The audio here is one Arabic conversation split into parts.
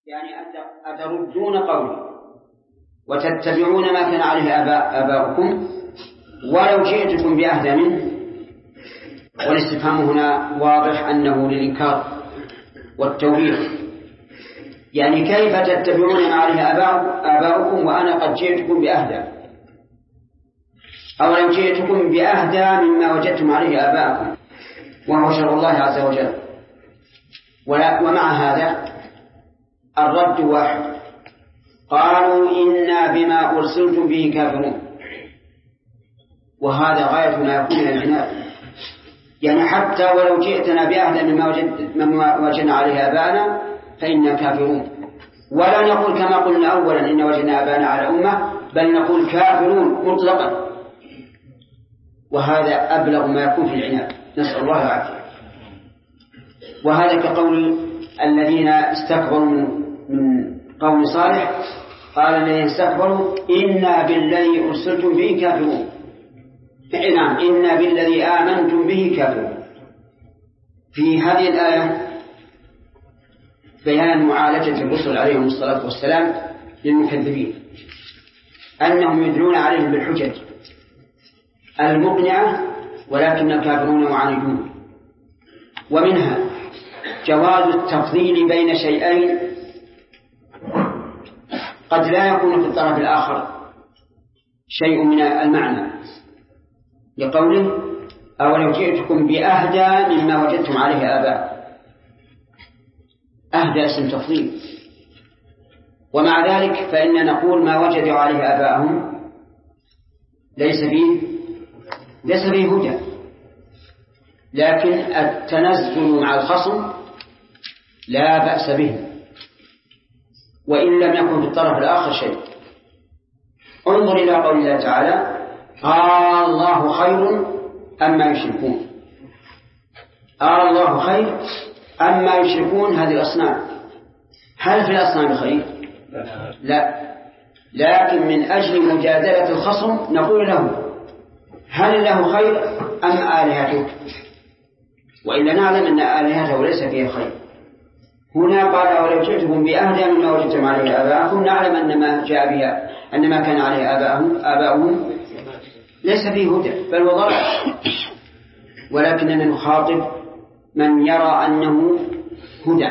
يعني أتردون قولي وتتبعون ما كان عليه آباؤكم ولو جئتكم بأهدى منه. والاستفهام هنا واضح أنه للإنكار والتوبيخ، يعني كيف تتبعون ما عليه آباؤكم وأنا قد جئتكم بأهدى، أو لو جئتكم بأهدى مما وجدتم عليه آباءكم وهو شرع الله عز وجل. ومع هذا الرد واحد، قالوا إنا بما أرسلتم به كافرون، وهذا غاية ما يكون من العناد. يعني حتى ولو جئتنا بأهدى مما وجدنا عليه آباءنا فإنا كافرون، ولا نقول كما قلنا أولا إن وجدنا آباءنا على أمة، بل نقول كافرون مطلقا، وهذا أبلغ ما يكون في العناد، نسأل الله العافية. وهذا كقول الذين استكبروا من قوم صالح، قال الذين استكبروا إنا بالذي أرسلتم به كافرون. نعم، إنا بالذي آمنتم به كافرون. في هذه الآية بيان معالجة الرسل عليهم الصلاة والسلام للمكذبين، أنهم يدلون عليهم بالحجج المقنعة ولكن الكافرون معاندون. ومنها جواز التفضيل بين شيئين قد لا يكون في الطرف الآخر شيء من المعنى، لقوله أولو جئتكم بأهدى مما وجدتم عليه آباء. أهدى اسم تفضيل، ومع ذلك فإن نقول ما وجدوا عليه آباءهم ليس فيه هدى، لكن التنزل مع الخصم لا بأس به وإن لم يكن في الطرف الآخر شيء. انظر إلى قول الله تعالى الله خير أما يشركون. الله خير أما يشركون، هذه الأصنام. هل في الأصنام خير؟ لا، لكن من أجل مجادلة الخصم نقول له هل له خير أم آلهتك، وإلا نعلم أن آلهته ليس فيها خير. هنا قال ولو جئتكم بأهدى مما وجدتم عليه آباءكم، نعلم أن ما جاء بها أن ما كان عليه آباؤهم ليس فيه هدى بل وضلال، ولكننا نخاطب من يرى أنه هدى،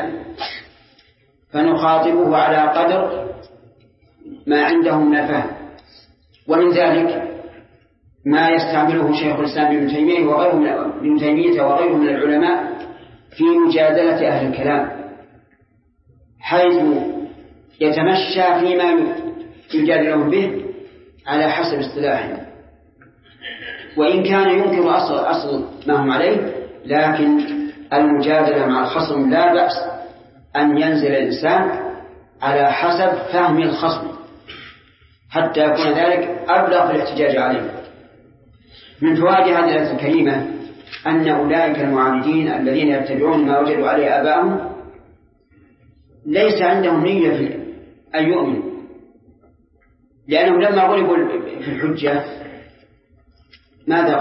فنخاطبه على قدر ما عنده من الفهم. ومن ذلك ما يستعمله شيخ الإسلام ابن تيمية وغيره من العلماء في مجادلة أهل الكلام، حيث يتمشى فيما يجادلهم به على حسب اصطلاحهم، وإن كان ينكر أصل ما هم عليه، لكن المجادلة مع الخصم لا بأس أن ينزل الإنسان على حسب فهم الخصم حتى يكون ذلك أبلغ في الاحتجاج عليه. من فوائد هذه الآية الكريمة أن أولئك المعاندين الذين يتبعون ما وجدوا عليه آباءهم ليس عندهم نية في أن يؤمنوا، لأنهم لما غلبوا في الحجة ماذا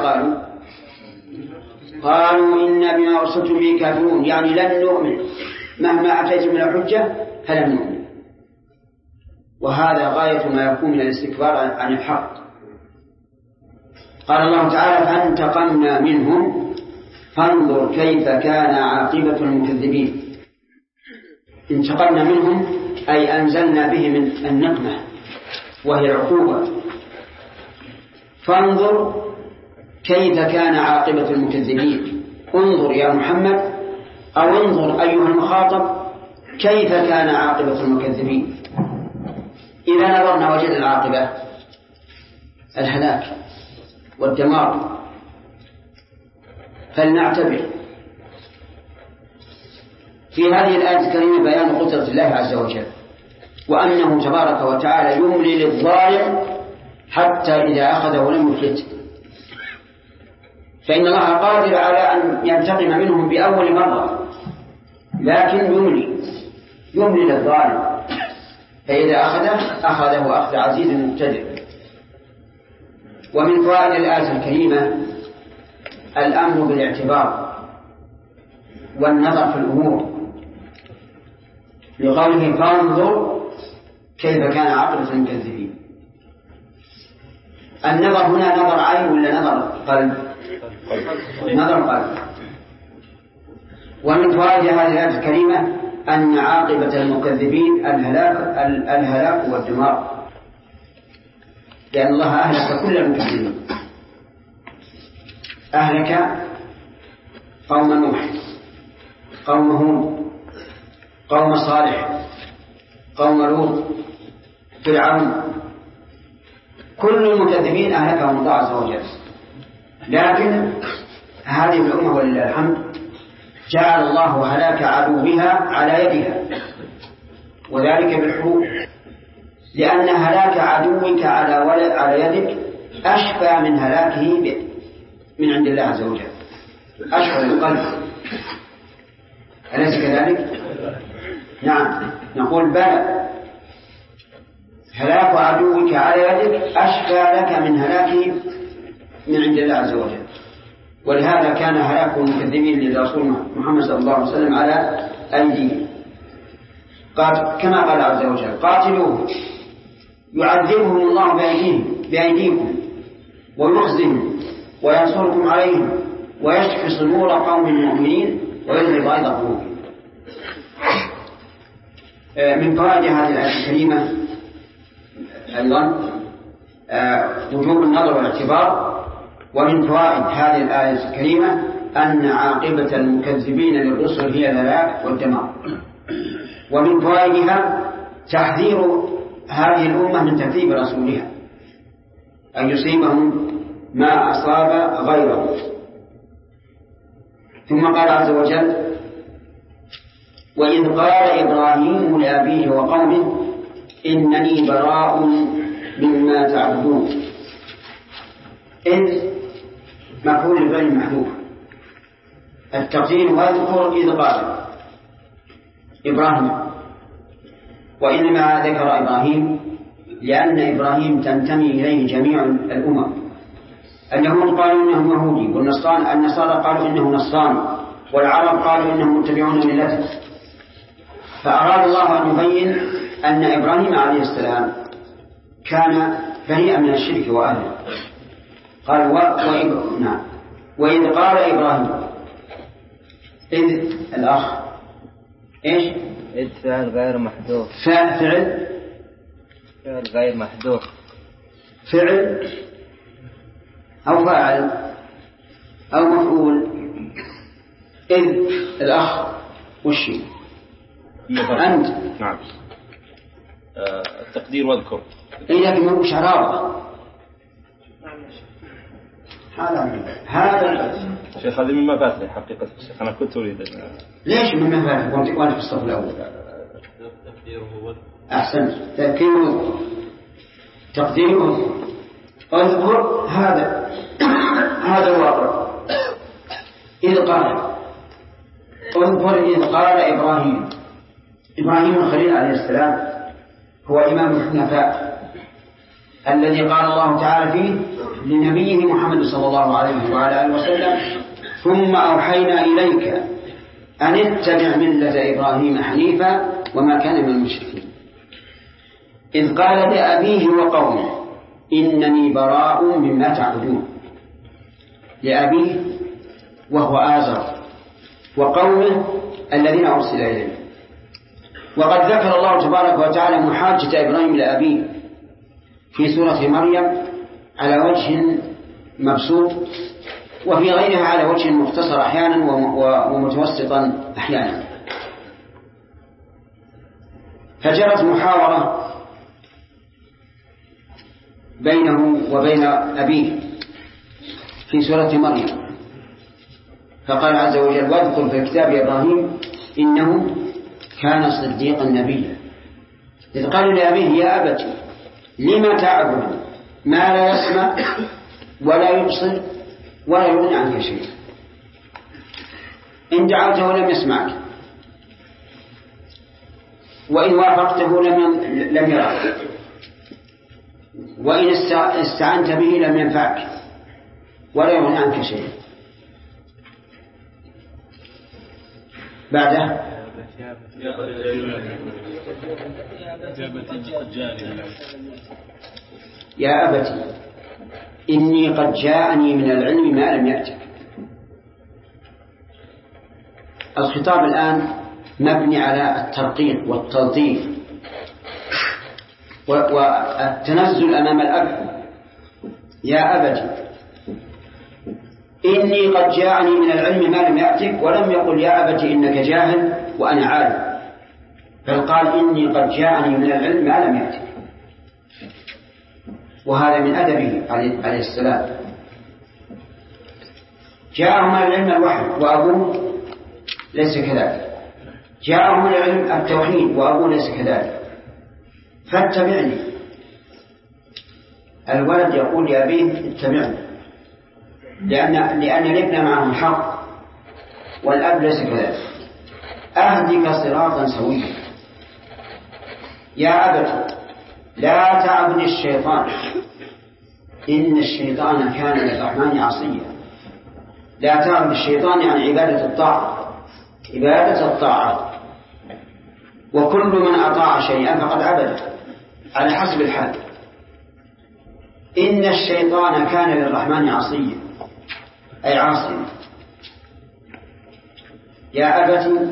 قالوا إنا بما أرسلتم به كافرون، يعني لن نؤمن مهما أتيتم من الحجة فلن نؤمن. وهذا غاية ما يكون من الاستكبار عن الحق. قال الله تعالى فانتقمنا منهم فانظر كيف كان عاقبة المكذبين. انتقمنا منهم أي أنزلنا بهم النقمة وهي العقوبة. فانظر كيف كان عاقبة المكذبين، انظر يا محمد أو انظر أيها المخاطب كيف كان عاقبة المكذبين. إذا نظرنا وجد العاقبة الهلاك والدمار، فلنعتبر في هذه الآية الكريمة بيان قدرة الله عز وجل، وأنه تبارك وتعالى يملي للظالم حتى إذا أخذه لم يفلته، فإن الله قادر على أن ينتقم منهم بأول مرة، لكن يملي للظالم، فإذا أخذه أخذ عزيز مقتدر. ومن فوائد الآية الكريمة الأمر بالاعتبار والنظر في الأمور، لقوله فانظر كيف كان عاقبة المكذبين. النظر هنا نظر عين ولا نظر قلب؟ نظر قلب. ومن فوائد هذه الآية الكريمة أن عاقبة المكذبين الهلاك والدمار، لأن الله أهلك كل المكذبين. أهلك قوم نوح، قوم هود، قوم صالح، قوم لوط، فرعون، كل المكذبين أهلكهم الله عز وجل. لكن هذه الأمة ولله الحمد جعل الله هلاك عدوها على يدها، وذلك بالحروب، لأن هلاك عدوك على يدك أشفى من هلاكه من عند الله عز وجل، أشفى للقلب. أليس كذلك؟ نعم، نقول بلى، هلاك عدوك على يدك أشفى لك من هلاكه من عند الله عز وجل. ولهذا كان هلاك المكذبين لرسول محمد صلى الله عليه وسلم على أيديهم. كما قال عز وجل قاتلوه يعذبهم الله بأيديكم ويخزهم وينصركم عليهم ويشفي صدور قوم مؤمنين ويذهب غيظ قلوبهم. من فوائد هذه الآية الكريمة أيضا وجوب النظر والاعتبار. ومن فوائد هذه الآية الكريمة أن عاقبة المكذبين للرسل هي الهلاك والدمار. ومن فوائدها تحذير هذه الأمة من تكذيب رسولها، أن يصيبهم ما أصاب غيره. ثم قال عز وجل وإذ قال إبراهيم لأبيه وقومه إنني براء مما تعبدون. إذ مفعول غير محذوف، التقدير واذكر إذ قال إبراهيم. وإنما ذكر إبراهيم لأن إبراهيم تنتمي إليه جميع الأمم. اليهود قالوا إنه يهودي، والنصارى قالوا إنه نصراني، والعرب قالوا إنهم متبعون ملته. فأراد الله أن يبين أن إبراهيم عليه السلام كان بريئا من الشرك وأهله. قال وإذ قال إبراهيم. إذ الأخ إيش؟ إذ فعل غير محذوف. فعل غير محذوف. فعل أو فاعل أو مفعول. إذ الأخ وشي أنت. نعم. التقدير واذكر. إيه لكن ما مش عرابة. هذا شيخ هذه مما فات لي حقيقة الشيخ، أنا كنت أريد ليش مما فات وأنا في الصف الأول؟ أحسنت. تقديره اذكر هذا الواقع. إذ قال اذكر إذ قال إبراهيم الخليل عليه السلام هو إمام الحنفاء الذي قال الله تعالى فيه لنبيه محمد صلى الله عليه وعلى آله وسلم ثم أوحينا إليك أن اتبع ملة إبراهيم حنيفا وما كان من المشركين. إذ قال لأبيه وقومه إنني براء مما تعبدون. لأبيه وهو آزر وقومه الذين أرسل إليه. وقد ذكر الله تبارك وتعالى محاجة إبراهيم لأبيه في سورة مريم على وجه مبسوط، وفي غيرها على وجه مختصر أحيانا ومتوسطا أحيانا. فجرت محاورة بينه وبين أبيه في سورة مريم، فقال عز وجل واذكر في الكتاب إبراهيم إنه كان صديقا نبيا إذ قال لأبيه يا أبت لما تعبد ما لا يسمع ولا يبصر ولا يغني عنك شيء. إن دعوته لم يسمعك، وإن وافقته لم يراك، وإن استعنت به لم ينفعك ولا يغني عنك شيء. بعده يا أبتي إني قد جاءني من العلم ما لم يأتك. الخطاب الآن مبني على الترقيق والتلطيف والتنزل أمام الأب. يا أبتي إني قد جاءني من العلم ما لم يأتك، ولم يقل يا أبتي إنك جاهل وأنا عالم، بل قال إني قد جاءني من العلم ما لم يأتك. وهذا من أدبه عليه السلام. جاءه من العلم الوحي وأبوه ليس كذلك، جاءه من العلم التوحيد وأبوه ليس كذلك، فاتبعني. الولد يقول لأبيه اتبعني، لأن الابن معه حق والأب ليس كذلك. أهدك صراطا سويا. يا أبت لا تعبد الشيطان إن الشيطان كان للرحمن عصيا. لا تعبد الشيطان يعني عبادة الطاعة، عبادة الطاعة، وكل من أطاع شيئا فقد عبده على حسب الحال. إن الشيطان كان للرحمن عصيا أي عاصيا. يا أبت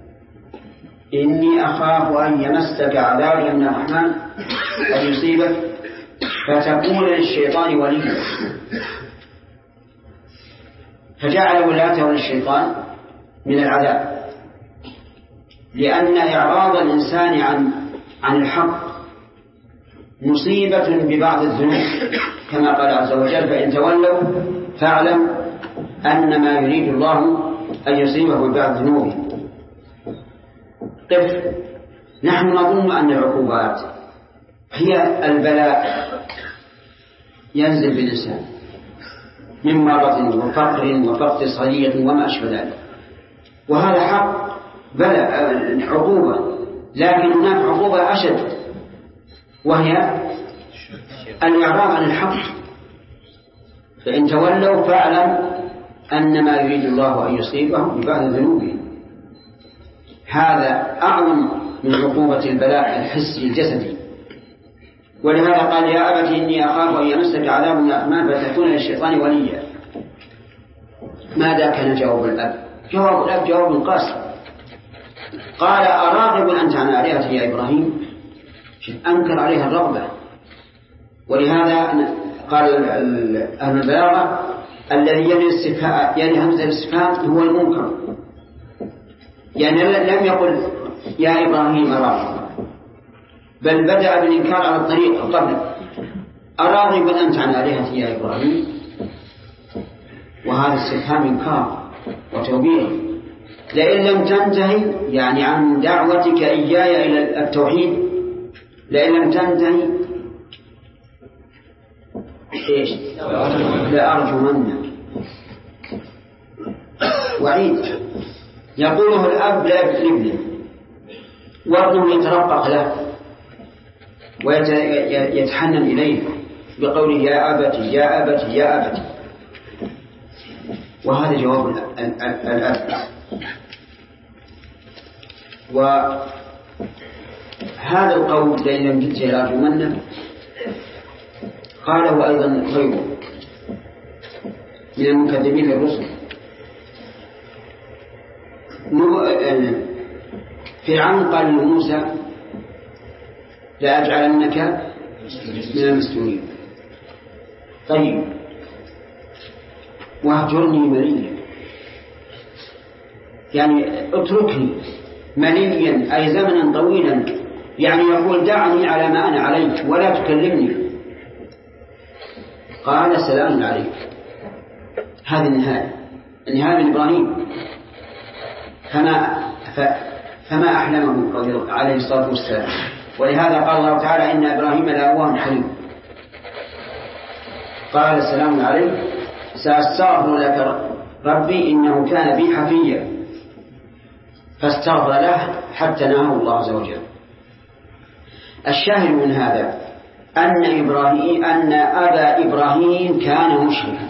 إني أخاف أن يمسك عذاب من الرحمن أن يصيبك فتكون للشيطان وليا. فجعل ولاته للشيطان من العذاب، لأن إعراض الإنسان عن الحق مصيبة ببعض الذنوب، كما قال عز وجل فإن تولوا فاعلم أنما يريد الله أن يصيبه ببعض ذنوبه. قف. نحن نظن أن العقوبات هي البلاء ينزل بالإنسان من مرض وفقر وفقد صغير وما أشبه ذلك، وهذا حق بلاء عقوبة، لكن هناك عقوبة أشد وهي الإعراض عن الحق. فإن تولوا فاعلم أنما يريد الله أن يصيبهم ببعض ذنوبهم. هذا أعظم من عقوبة البلاء الحسي الجسدي. ولهذا قال يا أبت إني أخاف أن يمسك عذاب من الرحمن فتكون للشيطان وليا. ماذا كان جواب الأب؟ جواب الأب جواب قاسي. قال أراغب أنت عن آلهتي يا إبراهيم؟ أنكر عليها الرغبة. ولهذا قال أهل البلاغة الذي يلي همزة الاستفهام هو المنكر، يعني لم يقل يا إبراهيم أراغب، بل بدأ بالإنكار على الطريق قبل أراغب أنت عن آلهتي يا إبراهيم. وهذا استفهام إنكار وتوبيخ. لئن لم تنتهي يعني عن دعوتك إياي إلى التوحيد، لئن لم تنتهي إيش؟ لأرجمنك. وعيد يقوله الأب لابنه وابنه يترقق له ويتحنن إليه بقوله يا أبتي يا أبتي يا أبتي. وهذا جواب الأب. وهذا القول لئن لم تنتهي لأرجمنك قاله أيضا غيره من المكذبين للرسل. فرعون قال لموسى لأجعلنك من المسلمين. طيب واهجرني مليا، يعني اتركني مليا أي زمنا طويلا، يعني يقول دعني على ما أنا عليه ولا تكلمني. قال سلام عليك. هذه النهاية من إبراهيم. فما أحلمه عليه الصلاة والسلام. ولهذا قال الله تعالى إن إبراهيم لأواه حليم. قال السلام عليك سأستغفر لك ربي إنه كان بي حفيا، فاستغفر له حتى نهاه الله عز وجل. الشاهد من هذا أن أبا إبراهيم كان مشركا،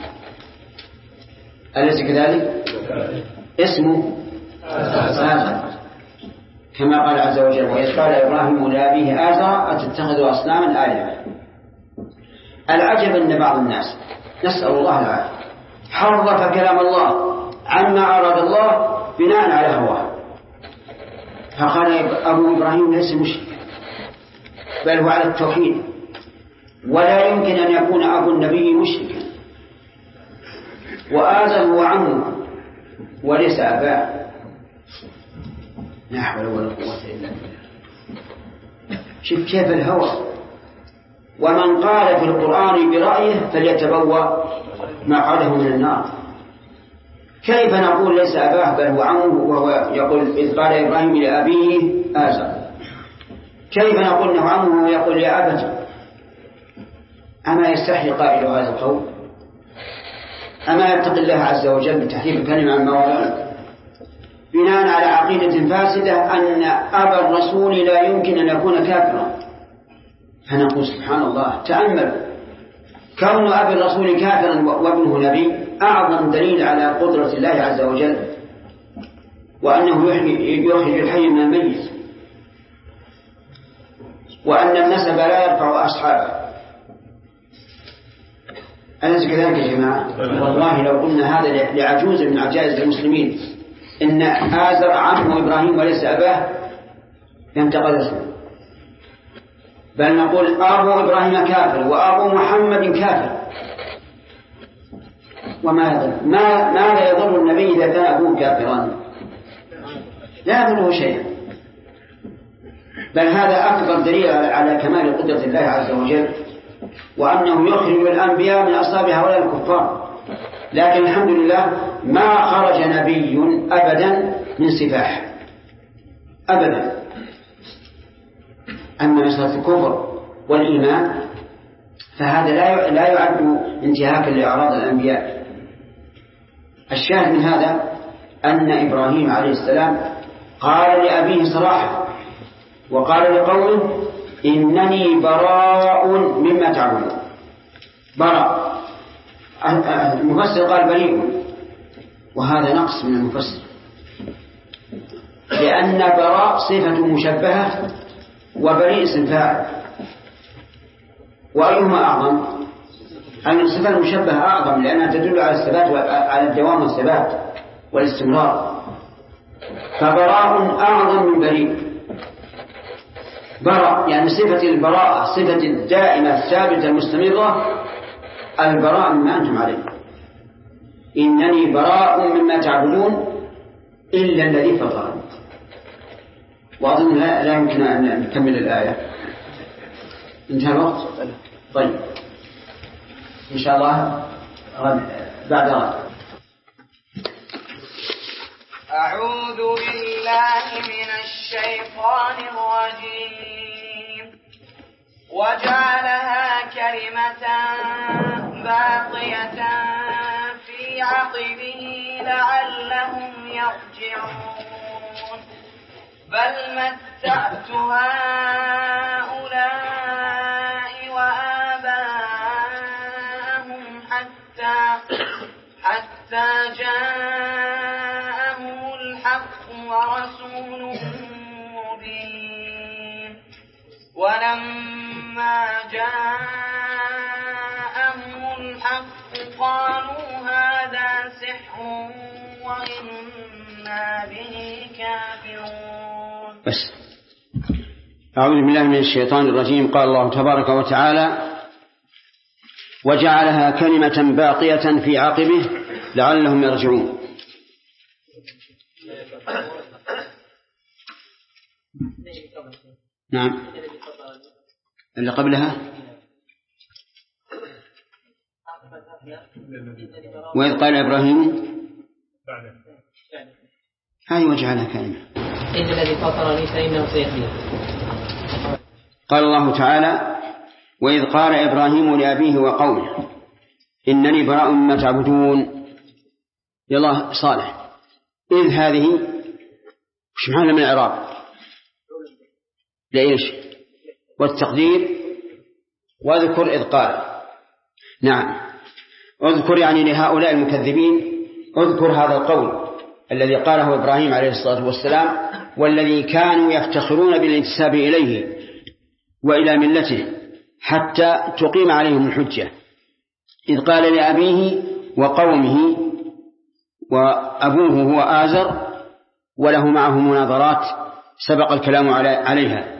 أليس كذلك؟ اسمه آزر. كما قال عز وجل وإذ قال إبراهيم لأبيه آزر أتتخذ أصناما آلهة. العجب أن بعض الناس نسأل الله العافية حرف كلام الله عما أراد الله بناء على هواه، فقال أبو إبراهيم ليس مشرك بل هو على التوحيد، ولا يمكن أن يكون أبو النبي مشركا، وآزر هو عمه وليس أباه. لا حول ولا قوة إلا بالله. شوف كيف الهوى. ومن قال في القرآن برأيه فليتبوأ مقعده من النار. كيف نقول ليس أباه بل هو عمه وهو يقول إذ قال إبراهيم لأبيه آزر؟ كيف نقول أنه عمه ويقول يا أبت؟ أما يستحي قائل هذا القول؟ أما يتقي الله عز وجل بتحريف الكلمة عن مواضعه بناء على عقيدة فاسدة أن أبا الرسول لا يمكن أن يكون كافرا؟ فنقول سبحان الله، تأمل كون أبي الرسول كافرا وابنه نبي أعظم دليل على قدرة الله عز وجل، وأنه يخرج الحي من الميت، وأن النسب لا يرفع أصحابه. أليس كذلك يا جماعة؟ والله لو قلنا هذا لعجوز من عجائز المسلمين إن آزر عمه إبراهيم وليس أباه ينتقدسه، بل نقول أبو إبراهيم كافر وأبو محمد كافر. ماذا يضر النبي إذا كان أبوه كافرا؟ لا يضره شيئا، بل هذا أكبر دليل على كمال قدرة الله عز وجل، وأنه يخرج الأنبياء من أصلاب هؤلاء الكفار. لكن الحمد لله ما خرج نبي أبدا من سفاح أبدا. أما مسألة الكفر والإيمان فهذا لا يعد انتهاكا لأعراض الأنبياء. الشاهد من هذا أن إبراهيم عليه السلام قال لأبيه صراحة وقال لقومه إنني براء مما تعبدون. براء، المفسر قال بريء، وهذا نقص من المفسر، لأن براء صفة مشبهة وبريء اسم فاعل، وأيهما أعظم؟ أن الصفة المشبهة أعظم لأنها تدل على الثبات وعلى الدوام والثبات والاستمرار، فبراء أعظم من بريء. براء يعني صفة البراءة، صفة الدائمة الثابتة المستمرة، البراء مما أنتم عليه. إنني براء مما تعبدون إلا الذي فطرني. وأظن لا يمكن أن نكمل الآية، انتهى الوقت. طيب إن شاء الله بعد غد. أعوذ بالله من الشيطان الرجيم. وجعلها كلمة باقية في عقبه لعلهم يرجعون. بل متعت هؤلاء وآباءهم حتى جاءهم الحق ورسول مبين. ولما جاءهم الحق قالوا هذا سحر وإنا به كافرون. بس أعوذ بالله من الشيطان الرجيم. قال الله تبارك وتعالى وجعلها كلمة باقية في عقبه لعلهم يرجعون. نعم اللي قبلها وإذ قال إبراهيم هاي وجعلها كلمة إن الذي فطرني فإنه سيهدين. قال الله تعالى وإذ قال إبراهيم لأبيه وقومه إنني براء مما تعبدون. يلا صالح، إذ هذه وش معنى من الإعراب؟ لإيش؟ والتقدير واذكر إذ قال. نعم اذكر يعني لهؤلاء المكذبين، اذكر هذا القول الذي قاله إبراهيم عليه الصلاة والسلام والذي كانوا يفتخرون بالانتساب إليه وإلى ملته حتى تقيم عليهم الحجة، إذ قال لأبيه وقومه، وأبوه هو آزر وله معه مناظرات سبق الكلام عليها،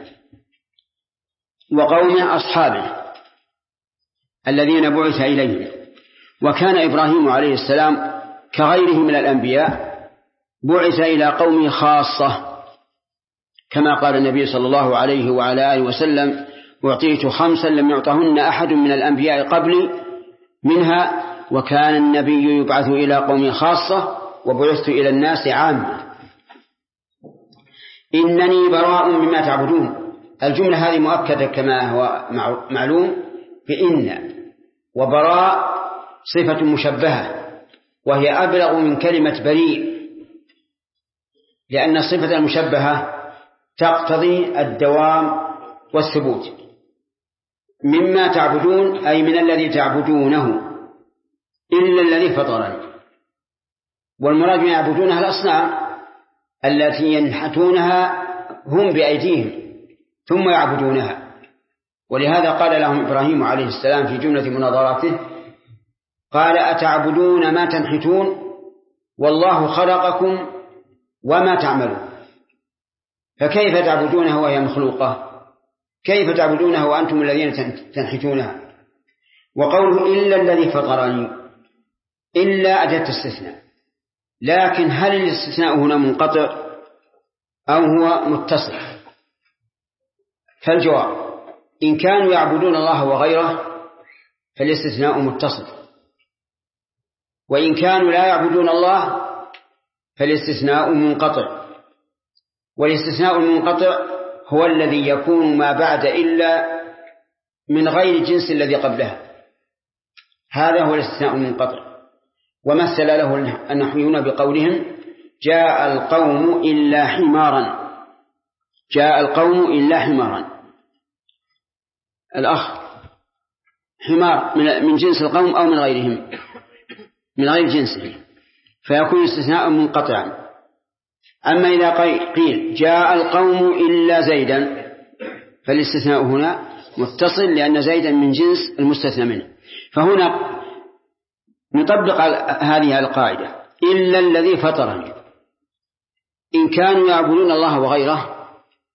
وقومه أصحابه الذين بعث إليهم. وكان إبراهيم عليه السلام كغيره من الأنبياء بعث إلى قومه خاصة، كما قال النبي صلى الله عليه وعلى آله وسلم: أعطيت 5 لم يعطهن أحد من الأنبياء قبلي، منها وكان النبي يبعث إلى قوم خاصة وبعثت إلى الناس عامة. إنني براء مما تعبدون. الجملة هذه مؤكدة كما هو معلوم بإن، وبراء صفة مشبهة وهي أبلغ من كلمة بريء، لأن الصفة المشبهة تقتضي الدوام والثبوت. مما تعبدون أي من الذي تعبدونه إلا الذي فطرني، والمراد من يعبدونها الأصنام التي ينحتونها هم بأيديهم ثم يعبدونها. ولهذا قال لهم إبراهيم عليه السلام في جملة مناظراته، قال: أتعبدون ما تنحتون والله خلقكم وما تعملون. فكيف تعبدونها وهي مخلوقة؟ كيف تعبدونها وأنتم الذين تنحتونها؟ وقوله إلا الذي فطرني، إلا أداة استثناء، لكن هل الاستثناء هنا منقطع أو هو متصل؟ فالجواب: إن كانوا يعبدون الله وغيره فالاستثناء متصل، وإن كانوا لا يعبدون الله فالاستثناء منقطع. والاستثناء المنقطع هو الذي يكون ما بعد إلا من غير الجنس الذي قبلها، هذا هو الاستثناء المنقطع. ومثل له النحويون بقولهم: جاء القوم إلا حمارا. جاء القوم إلا حمارا، الأخ حمار من جنس القوم أو من غيرهم، من غير جنسهم، فيكون استثناء منقطعا. أما إذا قيل جاء القوم إلا زيدا فالاستثناء هنا متصل، لأن زيدا من جنس المستثنى منه. فهنا نطبق هذه القاعدة: إلا الذي فطرني. إن كانوا يعبدون الله وغيره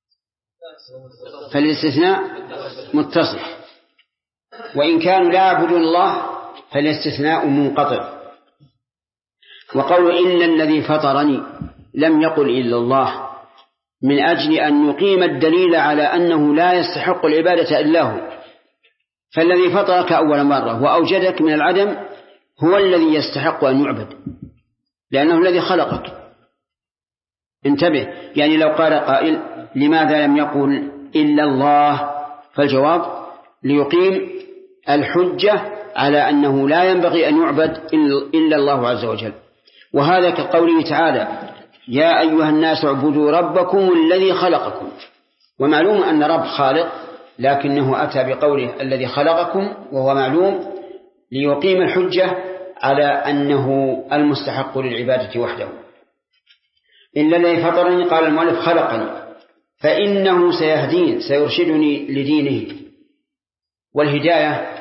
فالاستثناء متصل، وإن كانوا لا يعبدون الله فالاستثناء منقطع. وقول إلا الذي فطرني لم يقل إلا الله، من أجل أن يقيم الدليل على أنه لا يستحق العبادة إلا هو. فالذي فطرك أول مرة وأوجدك من العدم هو الذي يستحق أن يعبد، لأنه الذي خلقك. انتبه، يعني لو قال قائل: لماذا لم يقل إلا الله؟ فالجواب: ليقيم الحجة على أنه لا ينبغي أن يعبد إلا الله عز وجل. وهذا كقوله تعالى: يا أيها الناس اعبدوا ربكم الذي خلقكم. ومعلوم أن رب خالق، لكنه أتى بقوله الذي خلقكم، وهو معلوم ليقيم الحجة على أنه المستحق للعبادة وحده. إلا الذي فطرني، قال المؤلف: خلقني، فإنه سيهدين، سيرشدني لدينه. والهداية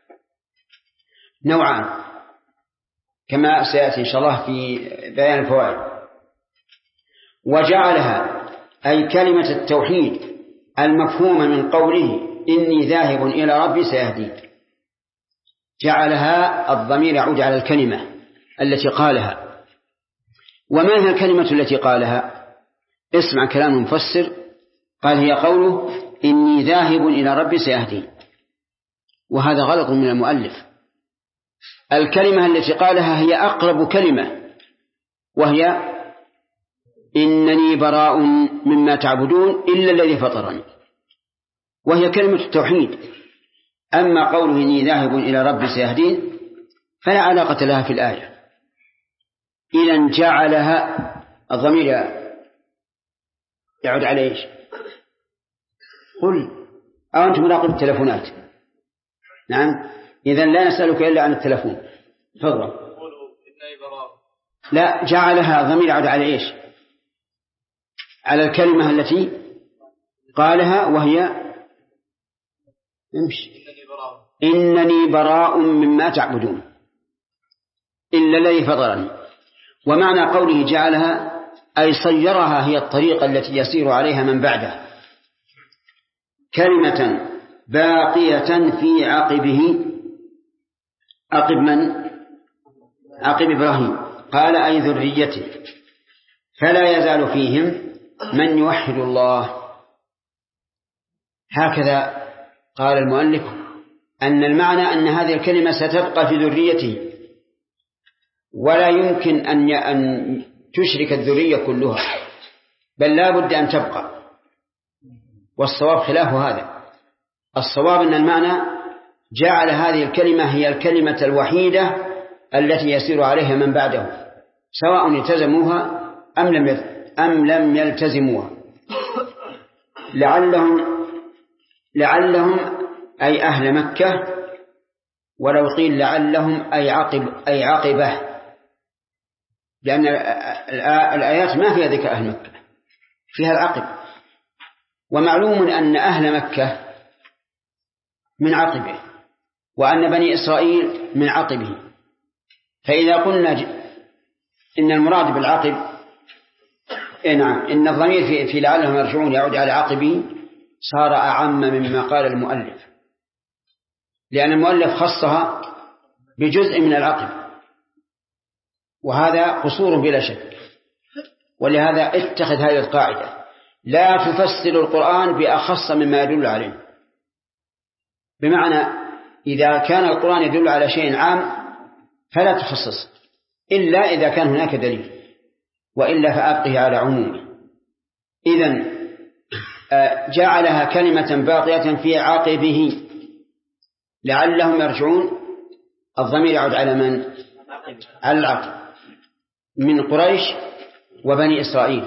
نوعان كما سيأتي إن شاء الله في بيان الفوائد. وجعلها أي كلمة التوحيد المفهومة من قوله إني ذاهب إلى ربي سيهدين، جعلها الضمير يعود على الكلمة التي قالها. وما هي الكلمة التي قالها؟ اسمع كلام مفسر، قال: هي قوله إني ذاهب إلى ربي سيهدين. وهذا غلط من المؤلف. الكلمة التي قالها هي أقرب كلمة، وهي إنني براء مما تعبدون إلا الذي فطرني، وهي كلمة التوحيد. أما قوله إني ذاهب إلى ربي سيهدين فلا علاقة لها في الآية. إذن جعلها الضمير يعود على إيش؟ قل أو أنت مراقب التلفونات؟ نعم، إذن لا نسألك إلا عن التلفون. تفضل. لا، جعلها الضمير يعود على إيش؟ على الكلمة التي قالها وهي إنني براء مما تعبدون إلا الذي فطرني. ومعنى قوله جعلها أي صيرها هي الطريقة التي يسير عليها من بعده كلمة باقية في عقبه. عقب من؟ عقب إبراهيم. قال أي ذريته، فلا يزال فيهم من يوحد الله. هكذا قال المؤلف أن المعنى أن هذه الكلمة ستبقى في ذريته ولا يمكن أن تشرك الذرية كلها، بل لا بد أن تبقى. والصواب خلاف هذا. الصواب أن المعنى جعل هذه الكلمة هي الكلمة الوحيدة التي يسير عليها من بعده سواء التزموها أم لم يلتزموها. لعلهم أي أهل مكة، ولو قيل لعلهم أي عقبه، لأن الآيات ما فيها ذكر أهل مكة، فيها العقب. ومعلوم أن أهل مكة من عقبه وأن بني إسرائيل من عقبه. فإذا قلنا إن المراد بالعقب نعم إن الضمير في لعلهم يرجعون يعود على عقبه صار أعم مما قال المؤلف، لأن المؤلف خصها بجزء من العقب وهذا قصور بلا شك. ولهذا اتخذ هذه القاعدة: لا تفسر القرآن بأخص مما يدل عليه. بمعنى إذا كان القرآن يدل على شيء عام فلا تخصص إلا إذا كان هناك دليل، وإلا فأبقه على عمومه. إذن جعلها كلمة باقية في عقبه لعلهم يرجعون. الضمير يعود على من؟ على العقب من قريش وبني إسرائيل.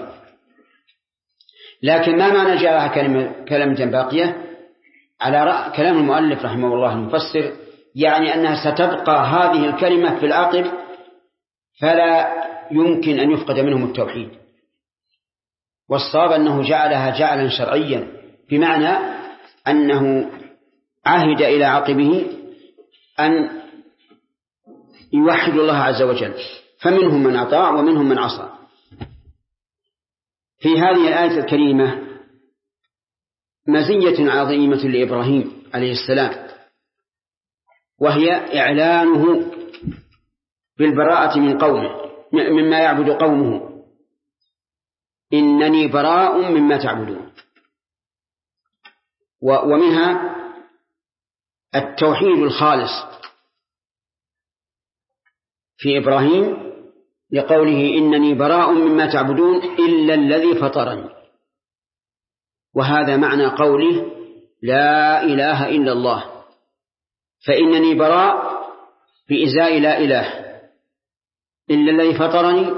لكن ما معنى جعلها كلمة باقية؟ على كلام المؤلف رحمه الله المفسر يعني أنها ستبقى هذه الكلمة في العقب فلا يمكن أن يفقد منهم التوحيد. والصواب أنه جعلها جعلا شرعيا، بمعنى أنه عهد إلى عقبه أن يوحد الله عز وجل، فمنهم من أطاع ومنهم من عصى. في هذه الآية الكريمة مزية عظيمة لإبراهيم عليه السلام، وهي إعلانه بالبراءة من قومه مما يعبد قومه. إنني براء مما تعبدون. ومنها التوحيد الخالص في إبراهيم لقوله إنني براء مما تعبدون إلا الذي فطرني. وهذا معنى قوله لا إله إلا الله، فإنني براء بإزاء لا إله إلا الذي فطرني،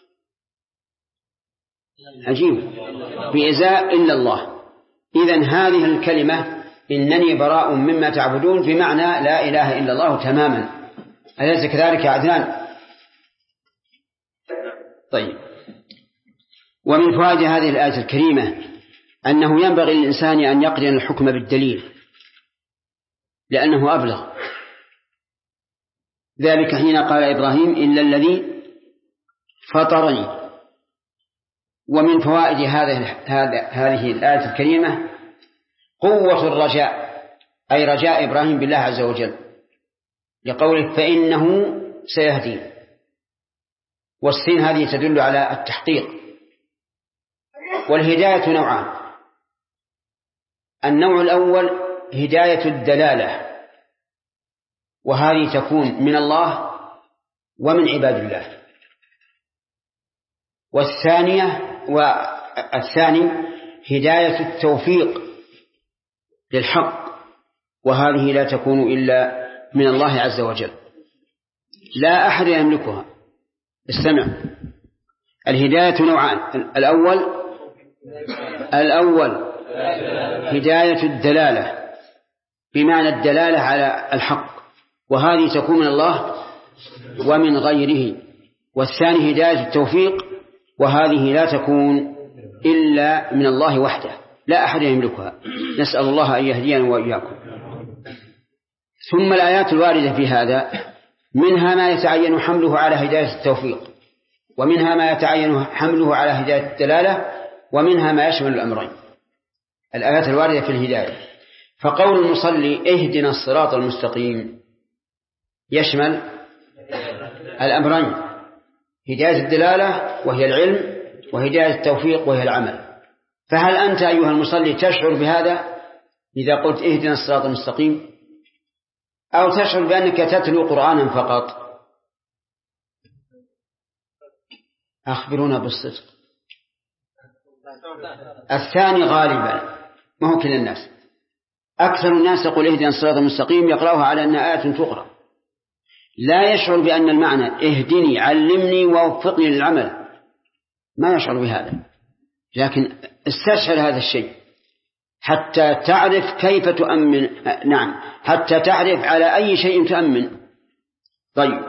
عجيب، بإزاء إلا الله. إذن هذه الكلمة إنني براء مما تعبدون بمعنى لا إله إلا الله تماما. أليس كذلك يا عدنان؟ طيب. ومن فوائد هذه الآية الكريمة أنه ينبغي للإنسان أن يقرن الحكم بالدليل لأنه أبلغ. ذلك حين قال إبراهيم إلا الذي فطرني. ومن فوائد هذه الآية الكريمة قوة الرجاء، أي رجاء إبراهيم بالله عز وجل، لقوله فإنه سيهدين. والسين هذه تدل على التحقيق. والهداية نوعان: النوع الأول هداية الدلالة، وهذه تكون من الله ومن عباد الله. والثاني هداية التوفيق للحق، وهذه لا تكون إلا من الله عز وجل، لا أحد يملكها. استمع، الهداية نوعان: الأول هداية الدلالة بمعنى الدلالة على الحق، وهذه تكون من الله ومن غيره. والثاني هداية التوفيق، وهذه لا تكون إلا من الله وحده، لا أحد يملكها. نسأل الله أن يهدينا وإياكم. ثم الآيات الواردة في هذا منها ما يتعين حمله على هداية التوفيق، ومنها ما يتعين حمله على هداية الدلالة، ومنها ما يشمل الأمرين. الآيات الواردة في الهداية، فقول المصلي اهدنا الصراط المستقيم يشمل الأمرين: هداية الدلالة وهي العلم، وهداية التوفيق وهي العمل. فهل أنت أيها المصلي تشعر بهذا إذا قلت اهدنا الصراط المستقيم، أو تشعر بأنك تتلو قرآنا فقط؟ أخبرونا بالصدق. الثاني غالبا، ما هو كل الناس. أكثر الناس يقول اهدنا الصراط المستقيم يقرأها على أن آية تقرأ، لا يشعر بأن المعنى اهدني علمني ووفقني للعمل، ما يشعر بهذا. لكن استشعر هذا الشيء حتى تعرف كيف تؤمن. نعم، حتى تعرف على أي شيء تؤمن. طيب،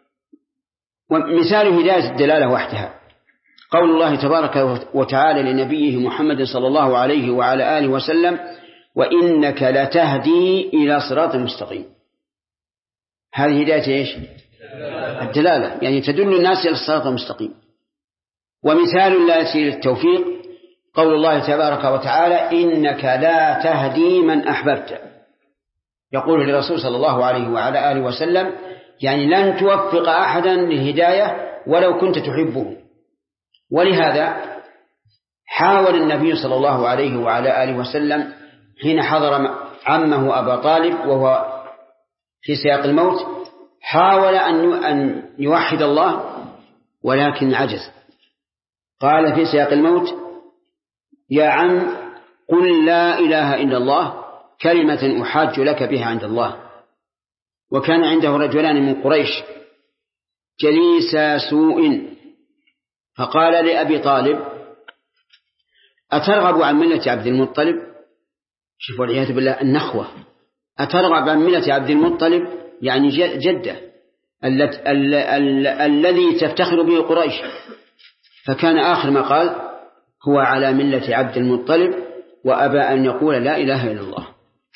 ومثال هداية الدلالة وحدها قول الله تبارك وتعالى لنبيه محمد صلى الله عليه وعلى آله وسلم: وإنك لتهدي إلى صراط مستقيم. هذه هداية إيش؟ الدلالة، يعني تدل الناس إلى الصراط المستقيم. ومثال لا يسير التوفيق قول الله تبارك وتعالى: إنك لا تهدي من أحببت. يقول للرسول صلى الله عليه وعلى آله وسلم يعني لن توفق أحدا للهداية ولو كنت تحبه. ولهذا حاول النبي صلى الله عليه وعلى آله وسلم حين حضر عمه أبا طالب وهو في سياق الموت، حاول أن يوحد الله ولكن عجز. قال في سياق الموت: يا عم قل لا إله إلا الله كلمة أحاج لك بها عند الله. وكان عنده رجلان من قريش جليسا سوء، فقال لأبي طالب: أترغب عن ملة عبد المطلب؟ شوف والعياذ بالله النخوة. أترغب عن ملة عبد المطلب يعني جدة الذي تفتخر به قريش. فكان آخر ما قال: هو على ملة عبد المطلب وأبى أن يقول لا إله إلا الله.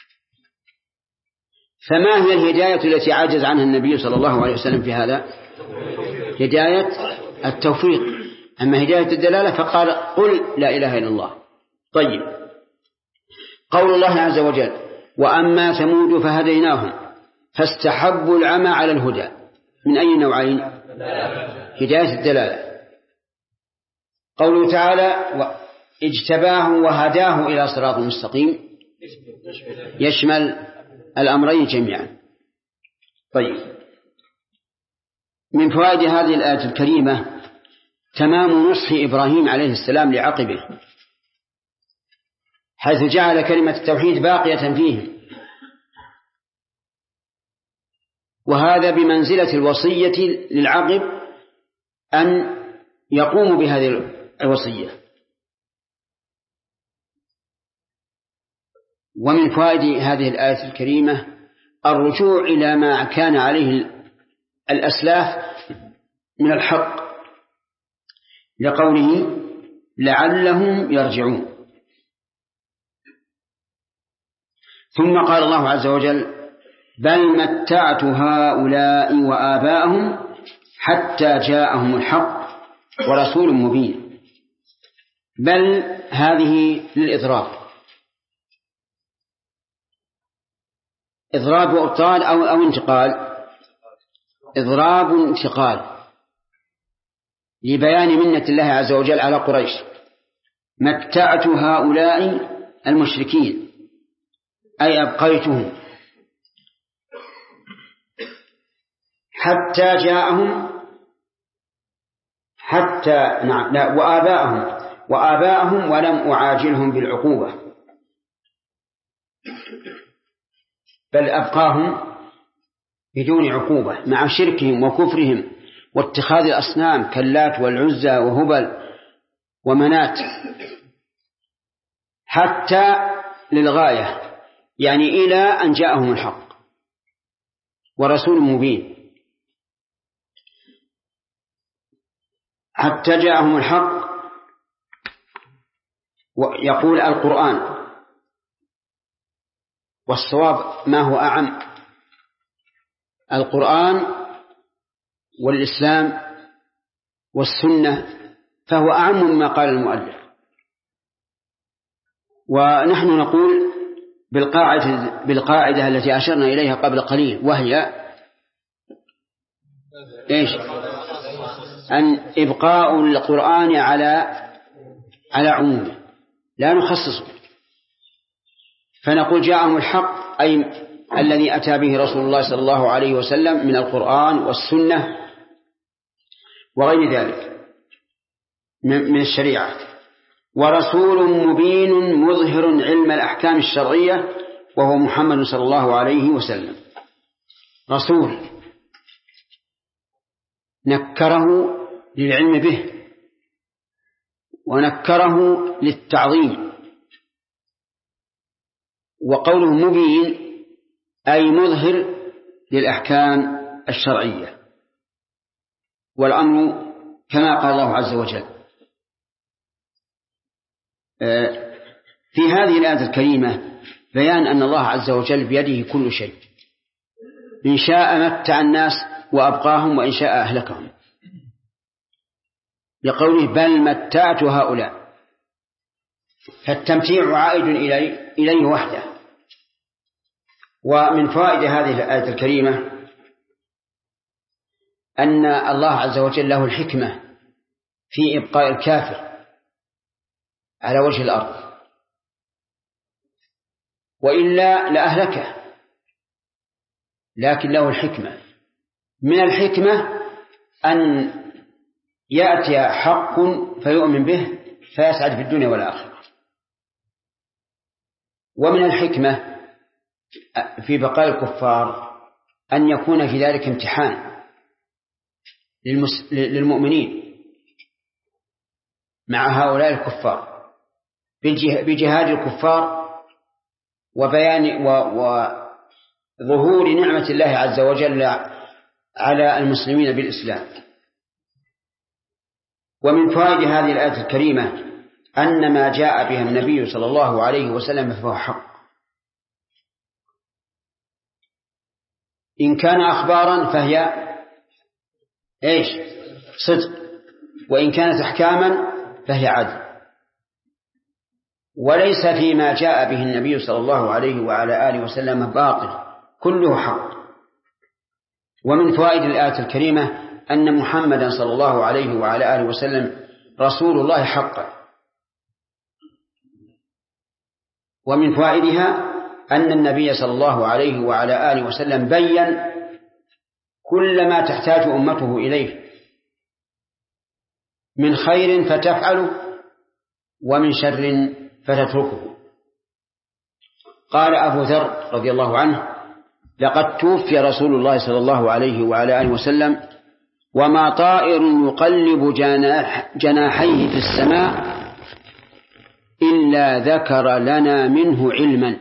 فما هي الهداية التي عجز عنها النبي صلى الله عليه وسلم في هذا؟ هداية التوفيق. أما هداية الدلالة فقال: قل لا إله إلا الله. طيب، قول الله عز وجل: وأما ثمود فهديناهم فاستحبوا العمى على الهدى. من أي نوعين؟ هداية الدلالة. قوله تعالى: اجتباه وهداه إلى صراط مستقيم يشمل الأمرين جميعا. طيب، من فوائد هذه الآية الكريمة تمام نصح إبراهيم عليه السلام لعقبه، حيث جعل كلمة التوحيد باقية فيه، وهذا بمنزلة الوصية للعقب أن يقوم بهذه الوصية. ومن فوائد هذه الآية الكريمة الرجوع إلى ما كان عليه الأسلاف من الحق، لقوله: لعلهم يرجعون. ثم قال الله عز وجل: بل متعت هؤلاء وآباءهم حتى جاءهم الحق ورسول مبين. بل هذه للإضراب، إضراب وإبطال أو انتقال. إضراب انتقال لبيان منة الله عز وجل على قريش. متعت هؤلاء المشركين أي أبقيتهم حتى جاءهم، وآباءهم ولم أعاجلهم بالعقوبة، بل أبقاهم بدون عقوبة مع شركهم وكفرهم واتخاذ الأصنام كاللات والعزى وهبل ومنات، حتى للغاية، يعني إلى أن جاءهم الحق ورسول مبين. حتى جاءهم الحق يقول القرآن، والصواب ما هو أعم، القرآن والإسلام والسنة، فهو أعم مما قال المؤلف. ونحن نقول بالقاعدة التي أشرنا إليها قبل قليل، وهي إيش؟ أن إبقاء القرآن على عمومه، لا نخصصه. فنقول جاءهم الحق، أي الذي أتى به رسول الله صلى الله عليه وسلم من القرآن والسنة وغير ذلك من الشريعة، ورسول مبين مظهر علم الأحكام الشرعية، وهو محمد صلى الله عليه وسلم. رسول نكره للعلم به، ونكره للتعظيم. وقوله مبين أي مظهر للأحكام الشرعية، والأمر كما قال الله عز وجل في هذه الآية الكريمة بيان أن الله عز وجل بيده كل شيء، إن شاء متع الناس وأبقاهم، وإن شاء أهلكهم، لقوله بل متعت هؤلاء، فالتمتيع عائد إليه وحده. ومن فوائد هذه الآية الكريمة أن الله عز وجل له الحكمة في إبقاء الكافر على وجه الأرض، وإلا لأهلكه، لكن له الحكمة. من الحكمة أن يأتي حق فيؤمن به فيسعد في الدنيا والآخرة. ومن الحكمة في بقاء الكفار أن يكون في ذلك امتحان للمؤمنين مع هؤلاء الكفار، بجهاد الكفار وبيان وظهور نعمة الله عز وجل على المسلمين بالإسلام. ومن فوائد هذه الآية الكريمة أن ما جاء بها النبي صلى الله عليه وسلم فهو حق، إن كان أخبارا فهي إيش؟ صدق، وإن كانت أحكاما فهي عدل. وليس فيما جاء به النبي صلى الله عليه وعلى آله وسلم باطل، كله حق. ومن فوائد الآية الكريمة أن محمدا صلى الله عليه وعلى آله وسلم رسول الله حقا. ومن فوائدها أن النبي صلى الله عليه وعلى آله وسلم بيّن كل ما تحتاج أمته إليه من خير فتفعله، ومن شر فتتركه. قال أبو ذر رضي الله عنه: لقد توفي رسول الله صلى الله عليه وعلى آله وسلم وما طائر يقلب جناحيه في السماء إلا ذكر لنا منه علما.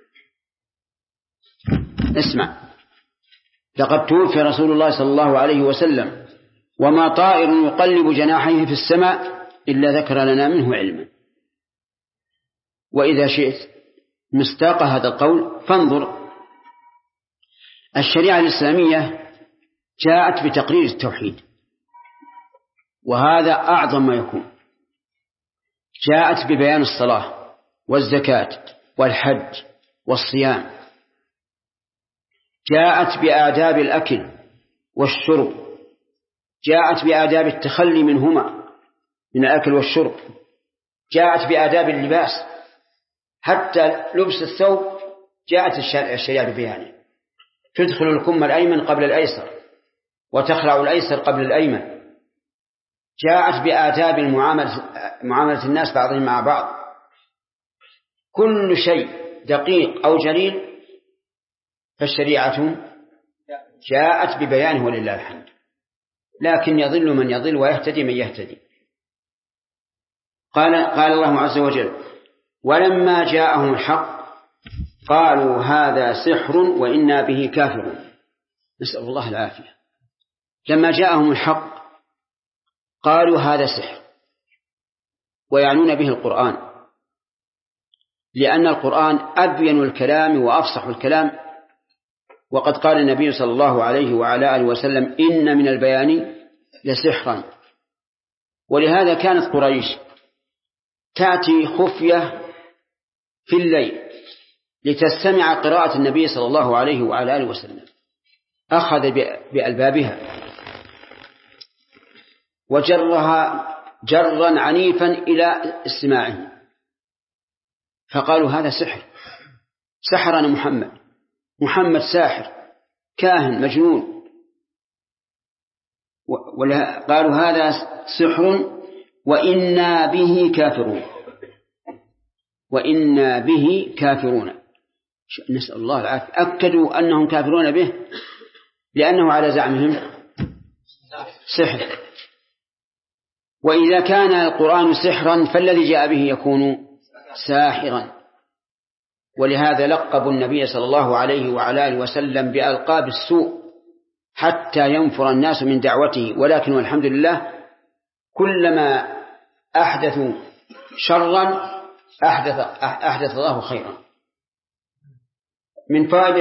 اسمع، لقد توفي رسول الله صلى الله عليه وسلم وما طائر يقلب جناحيه في السماء إلا ذكر لنا منه علما. وإذا شئت مصداق هذا القول فانظر، الشريعة الإسلامية جاءت بتقرير التوحيد، وهذا أعظم ما يكون. جاءت ببيان الصلاة والزكاة والحج والصيام، جاءت بآداب الأكل والشرب، جاءت بآداب التخلي منهما من الأكل والشرب، جاءت بآداب اللباس، حتى لبس الثوب جاءت الشريعة ببيانه. تدخل الكم الأيمن قبل الأيسر وتخلع الأيسر قبل الأيمن. جاءت بآداب معاملة الناس بعضهم مع بعض. كل شيء دقيق أو جليل فالشريعة جاءت ببيانه ولله الحمد. لكن يضل من يضل ويهتدي من يهتدي. قال الله عز وجل: ولما جاءهم الحق قالوا هذا سحر وإنا به كافرون. نسأل الله العافية. لما جاءهم الحق قالوا هذا سحر، ويعنون به القرآن، لأن القرآن أبين الكلام وأفصح الكلام، وقد قال النبي صلى الله عليه وعلى آله وسلم: إن من البيان لسحرا. ولهذا كانت قريش تأتي خفية في الليل لتستمع قراءة النبي صلى الله عليه وعلى آله وسلم، أخذ بألبابها وجرها جرا عنيفا إلى استماعه، فقالوا: هذا سحر، سحرنا محمد ساحر كاهن مجنون. قالوا: هذا سحر وإنا به كافرون، وإنا به كافرون. نسأل الله العافية. أكدوا أنهم كافرون به لأنه على زعمهم سحر. وإذا كان القرآن سحرا فالذي جاء به يكون ساحرا. ولهذا لقبوا النبي صلى الله عليه وعلى آله وسلم بألقاب السوء حتى ينفر الناس من دعوته. ولكن والحمد لله كلما أحدثوا شرا أحدث الله خيرا. من فائدة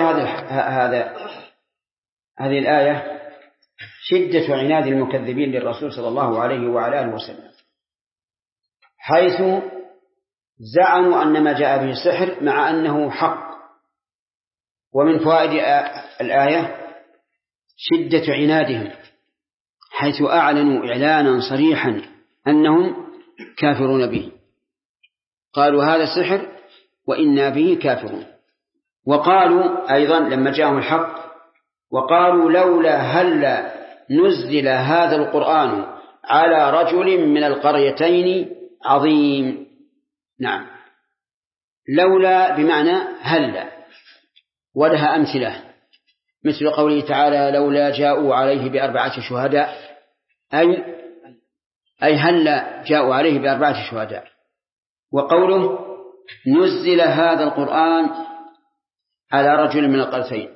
هذه الآية شدة عناد المكذبين للرسول صلى الله عليه وعلى آله وسلم، حيث زعموا أن ما جاء به السحر مع أنه حق. ومن فوائد الآية شدة عنادهم، حيث أعلنوا إعلانا صريحا أنهم كافرون به. قالوا: هذا سحر وإنا به كافرون. وقالوا أيضا لما جاءهم الحق: وقالوا لولا هل نزل هذا القرآن على رجل من القريتين عظيم. نعم، لولا بمعنى هل، ولها أمثلة مثل قوله تعالى: لولا جاءوا عليه ب4 شهداء، أي هل جاءوا عليه ب4 شهداء. وقوله: نزل هذا القرآن على رجل من القريتين،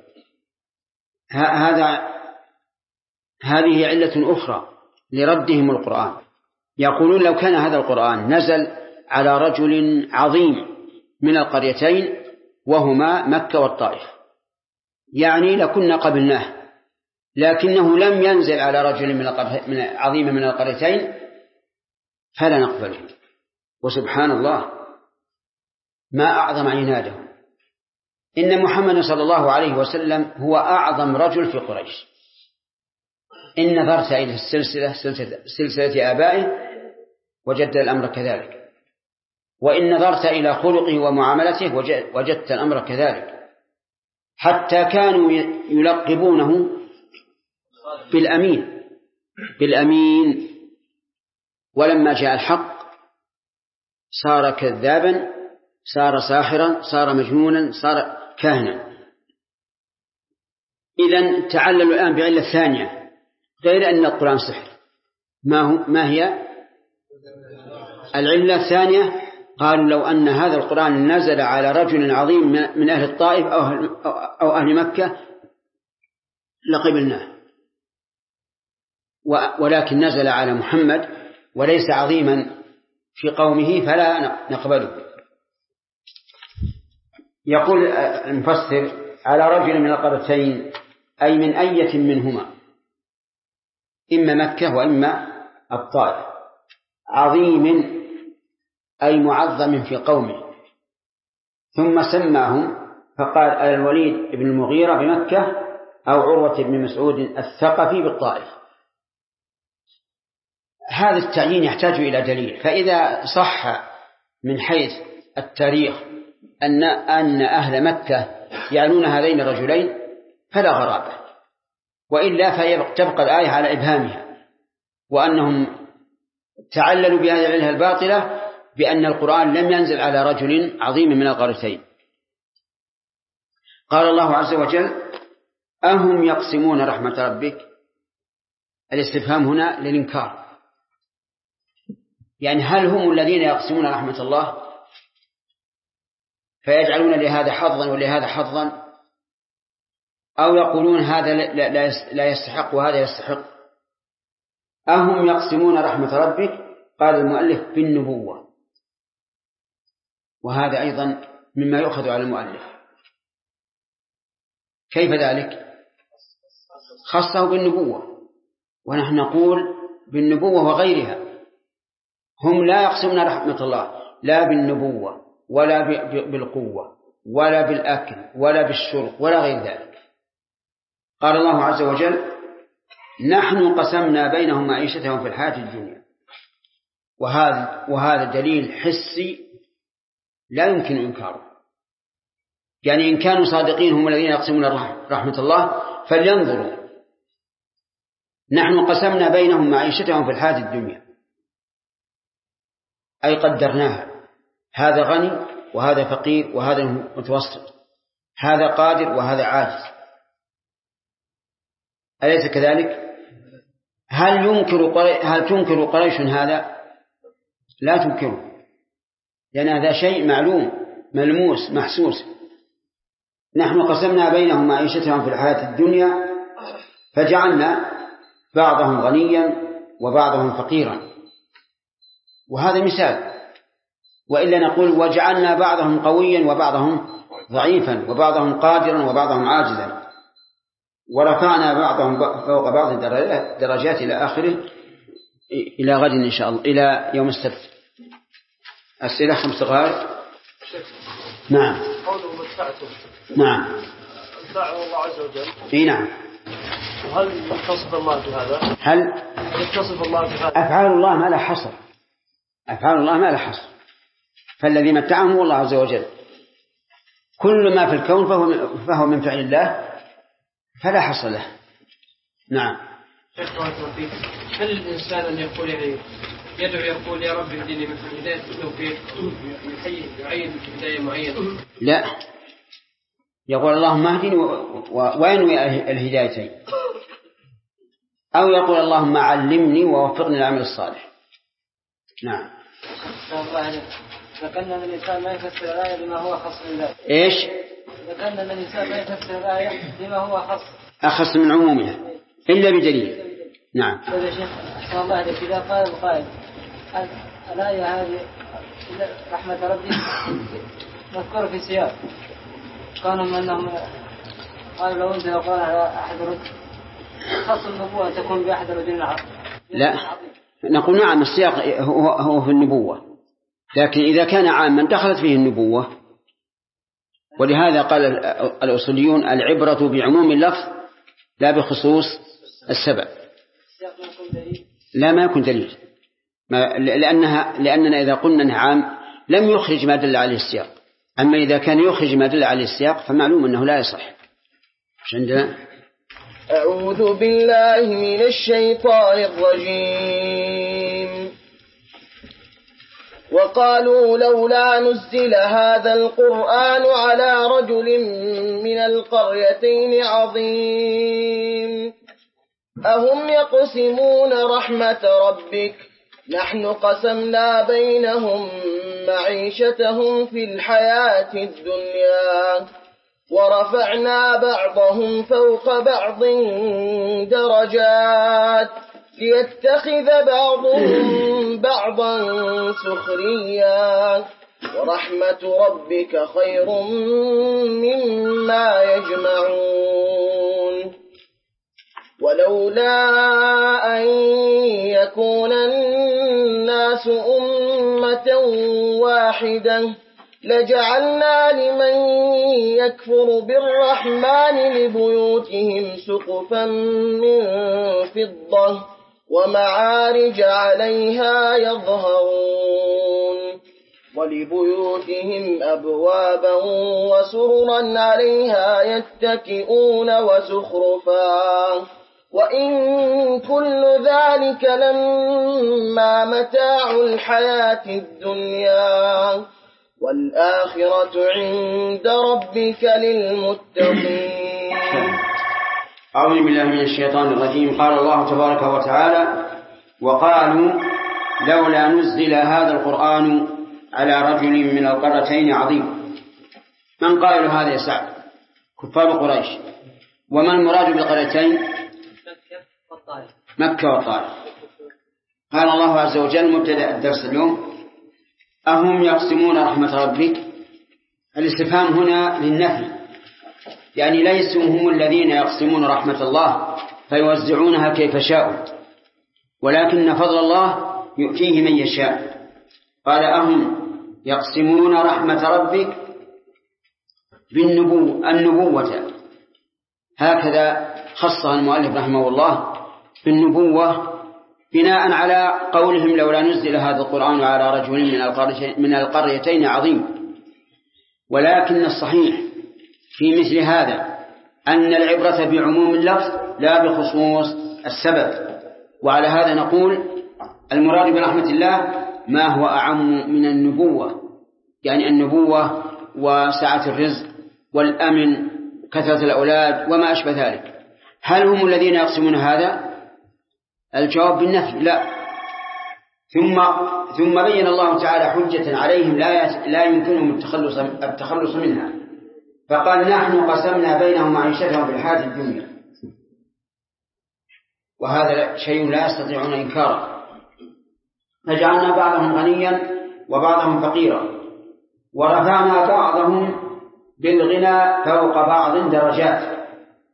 هذه علة أخرى لردهم القرآن. يقولون: لو كان هذا القرآن نزل على رجل عظيم من القريتين وهما مكة والطائف، يعني لكنا قبلناه، لكنه لم ينزل على رجل عظيم من القريتين فلا نقبله. وسبحان الله ما أعظم عنادهم. إن محمد صلى الله عليه وسلم هو أعظم رجل في قريش. إن نظرت إلى سلسلة آبائه وجدت الأمر كذلك، وإن نظرت إلى خلقه ومعاملته وجدت الأمر كذلك، حتى كانوا يلقبونه بالأمين. ولما جاء الحق صار كذابا، صار ساحرا، صار مجنونا، صار كاهنا. إذن تعللوا الآن بعلة ثانية غير أن القرآن سحر. ما هي العلة الثانية؟ قالوا: لو أن هذا القرآن نزل على رجل عظيم من أهل الطائف أو أهل مكة لقبلناه، ولكن نزل على محمد وليس عظيما في قومه فلا نقبله. يقول المفسر: على رجل من القريتين، أي من أية منهما، إما مكة وإما الطائف، عظيم أي معظم في قومه. ثم سماهم فقال: الوليد بن المغيرة بمكة، أو عروة بن مسعود الثقفي بالطائف. هذا التعيين يحتاج إلى دليل. فإذا صح من حيث التاريخ أن أهل مكة يعنون هذين الرجلين فلا غرابة، وإلا فتبقى الآية على إبهامها، وأنهم تعللوا بهذه العلة الباطلة بأن القرآن لم ينزل على رجل عظيم من القريتين. قال الله عز وجل: أهم يقسمون رحمة ربك. الاستفهام هنا للإنكار، يعني هل هم الذين يقسمون رحمة الله فيجعلون لهذا حظا ولهذا حظا، أو يقولون هذا لا يستحق وهذا يستحق؟ أهم يقسمون رحمة ربك، قال المؤلف بالنبوة، وهذا أيضا مما يؤخذ على المؤلف. كيف ذلك؟ خصه بالنبوة، ونحن نقول بالنبوة وغيرها. هم لا يقسمون رحمة الله لا بالنبوة ولا بالقوة ولا بالأكل ولا بالشرب ولا غير ذلك. قال الله عز وجل: نحن قسمنا بينهم معيشتهم في الحياة الدنيا. وهذا دليل حسي لا يمكن إنكاره. يعني إن كانوا صادقين هم الذين يقسمون رحمة الله فلينظروا: نحن قسمنا بينهم معيشتهم في الحياة الدنيا، أي قدرناها، هذا غني وهذا فقير وهذا متوسط، هذا قادر وهذا عاجز. أليس كذلك؟ هل تنكر قريش هذا؟ لا تنكره، لأن هذا شيء معلوم ملموس محسوس. نحن قسمنا بينهم معيشتهم في الحياة الدنيا فجعلنا بعضهم غنيا وبعضهم فقيرا، وهذا مثال. وإلا نقول: وجعلنا بعضهم قويا وبعضهم ضعيفا وبعضهم قادرا وبعضهم عاجزا، ورفعنا بعضهم فوق بعض درجات إلى آخره، إلى غد إن شاء الله، إلى يوم السبت. أسئلة 5 دقائق. نعم. قوله متعتم. نعم. متاع الله عز وجل. إيه نعم. وهل يتصف الله بهذا؟ هل يتصف الله بهذا؟ أفعال الله ما لا حصر، أفعال الله ما لا حصر، فالذي متعهم هو الله عز وجل. كل ما في الكون فهو من فعل الله فلا حصر له. نعم. هل الإنسان أن يقول يدعو يقول: يا رب اهدني مثل هداية التوفيق، يعين هداية معينة؟ لا، يقول: اللهم اهدني وينوي الهدايتين، أو يقول: اللهم علمني ووفقني للعمل الصالح. نعم. ذكرنا أن الإنسان ما يفسر الآية بما هو خاص بالله. إيش؟ ذكرنا أن الإنسان ما يفسر الآية بما هو أخص من عمومها إلا بدليل. نعم. طيب يا شيخ، أحسن الله عليك، إذا قال القائل الآية هذه رحمة ربي مذكورة في سياق، كانوا من أنهم قالوا لو أنت قال أحد رجل خاص النبوة تكون بأحد رجل العرب. لا، نقول نعم السياق هو في النبوة، لكن إذا كان عاما دخلت فيه النبوة. ولهذا قال الأصوليون: العبرة بعموم اللفظ لا بخصوص السبب. لا، ما يكون دليل، لأننا إذا قلنا أنه عام لم يخرج ما دل عليه السياق. أما إذا كان يخرج ما دل عليه السياق فمعلوم أنه لا يصح. مش عندنا؟ أعوذ بالله من الشيطان الرجيم. وقالوا لولا نزل هذا القرآن على رجل من القريتين عظيم أهم يقسمون رحمة ربك نحن قسمنا بينهم معيشتهم في الحياة الدنيا ورفعنا بعضهم فوق بعض درجات ليتخذ بعضهم بعضا سخريا ورحمة ربك خير مما يجمعون. ولولا أن يكون الناس أمة واحدة لجعلنا لمن يكفر بالرحمن لبيوتهم سقفا من فضة ومعارج عليها يظهرون ولبيوتهم أبوابا وسررا عليها يتكئون وزخرفا وإن كل ذلك لما متاع الحياة الدنيا والآخرة عند ربك للمتقين. أعوذ بالله من الشيطان الرجيم. قال الله تبارك وتعالى: وقالوا لولا نزل هذا القرآن على رجل من القريتين عظيم. من قال هذا يا سعد؟ كفار قريش. وما المراد بالقريتين؟ مكة والطائف. قال الله عز وجل مبتدأ الدرس اليوم: أهم يقسمون رحمة ربك؟ الاستفهام هنا للنفي، يعني ليسوا هم الذين يقسمون رحمة الله فيوزعونها كيف شاءوا، ولكن فضل الله يؤتيه من يشاء. قال أهم يقسمون رحمة ربك النبوة، هكذا خصها المؤلف رحمه الله بالنبوة بناء على قولهم لولا نزل هذا القرآن على رجل من القريتين عظيم. ولكن الصحيح في مثل هذا أن العبرة بعموم اللفظ لا بخصوص السبب، وعلى هذا نقول المراد برحمة الله ما هو أعم من النبوة، يعني النبوة وسعة الرزق والأمن كثرة الأولاد وما أشبه ذلك. هل هم الذين يقسمون هذا؟ الجواب بالنفي لا. ثم بين الله تعالى حجة عليهم لا يمكنهم التخلص منها، فقال نحن قسمنا بينهم معيشتهم في الحياة الدنيا، وهذا شيء لا يستطيعون إنكاره. فجعلنا بعضهم غنيا وبعضهم فقيرا، ورفعنا بعضهم بالغنى فوق بعض درجات.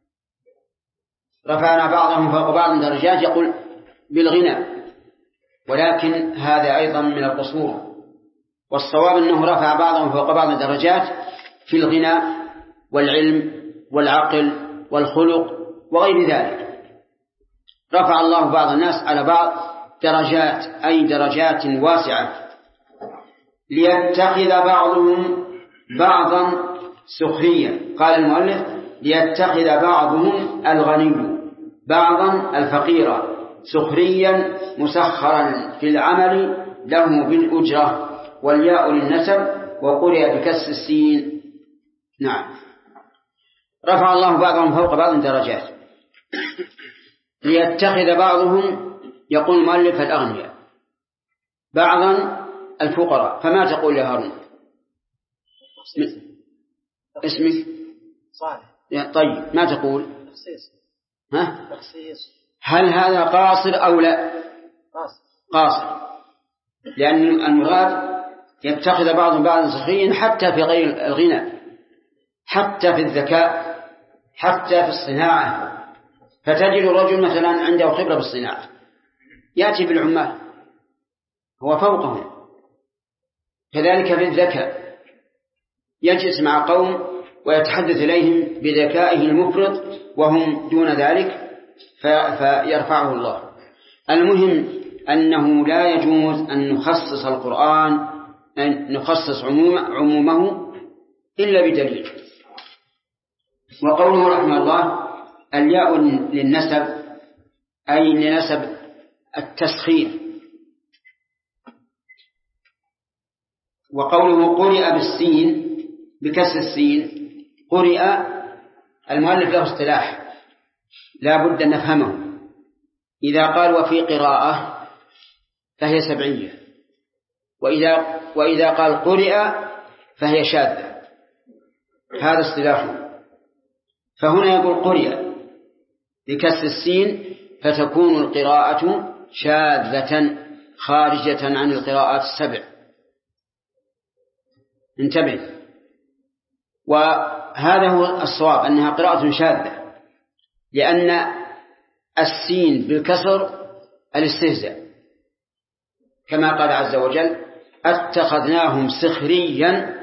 رفعنا بعضهم فوق بعض درجات يقول بالغنى، ولكن هذا أيضا من القصور، والصواب أنه رفع بعضهم فوق بعض درجات في الغنى والعلم والعقل والخلق وغير ذلك. رفع الله بعض الناس على بعض درجات، أي درجات واسعة، ليتخذ بعضهم بعضا سخريا. قال المؤلف ليتخذ بعضهم الغني بعضا الفقير سخريا مسخرا في العمل له بالأجرة، والياء للنسب وقرئ بكسر السين. نعم، رفع الله بعضهم فوق بعض درجات ليتخذ بعضهم، يقول المؤلف الأغنياء، بعضا الفقراء. فما تقول يا هارون؟ اسمك صالح. طيب ما تقول؟ تخصيص. ها؟ تخصيص. هل هذا قاصر أو لا؟ قاصر، لأن المراد يتخذ بعضهم بعضا سخريا حتى في غير الغنى، حتى في الذكاء، حتى في الصناعة. فتجد الرجل مثلا عنده خبرة بالصناعة يأتي بالعمال هو فوقهم، كذلك في الذكاء يجلس مع قوم ويتحدث إليهم بذكائه المفرط وهم دون ذلك فيرفعه الله. المهم أنه لا يجوز أن نخصص القرآن، أن نخصص عمومه إلا بدليل. وقوله رحمه الله الياء للنسب أي لنسب التسخير. وقوله قرئ بالسين بكسر السين، قرئ المؤلف له اصطلاح لا بد أن نفهمه. إذا قال وفي قراءة فهي سبعية، وإذا قال قرئ فهي شاذة، هذا اصطلاحه. فهنا يقول قرئ بكسر السين فتكون القراءة شاذة خارجة عن القراءات السبع. انتبه، وهذا هو الصواب أنها قراءة شاذة، لأن السين بالكسر الاستهزاء، كما قال عز وجل اتخذناهم سخريا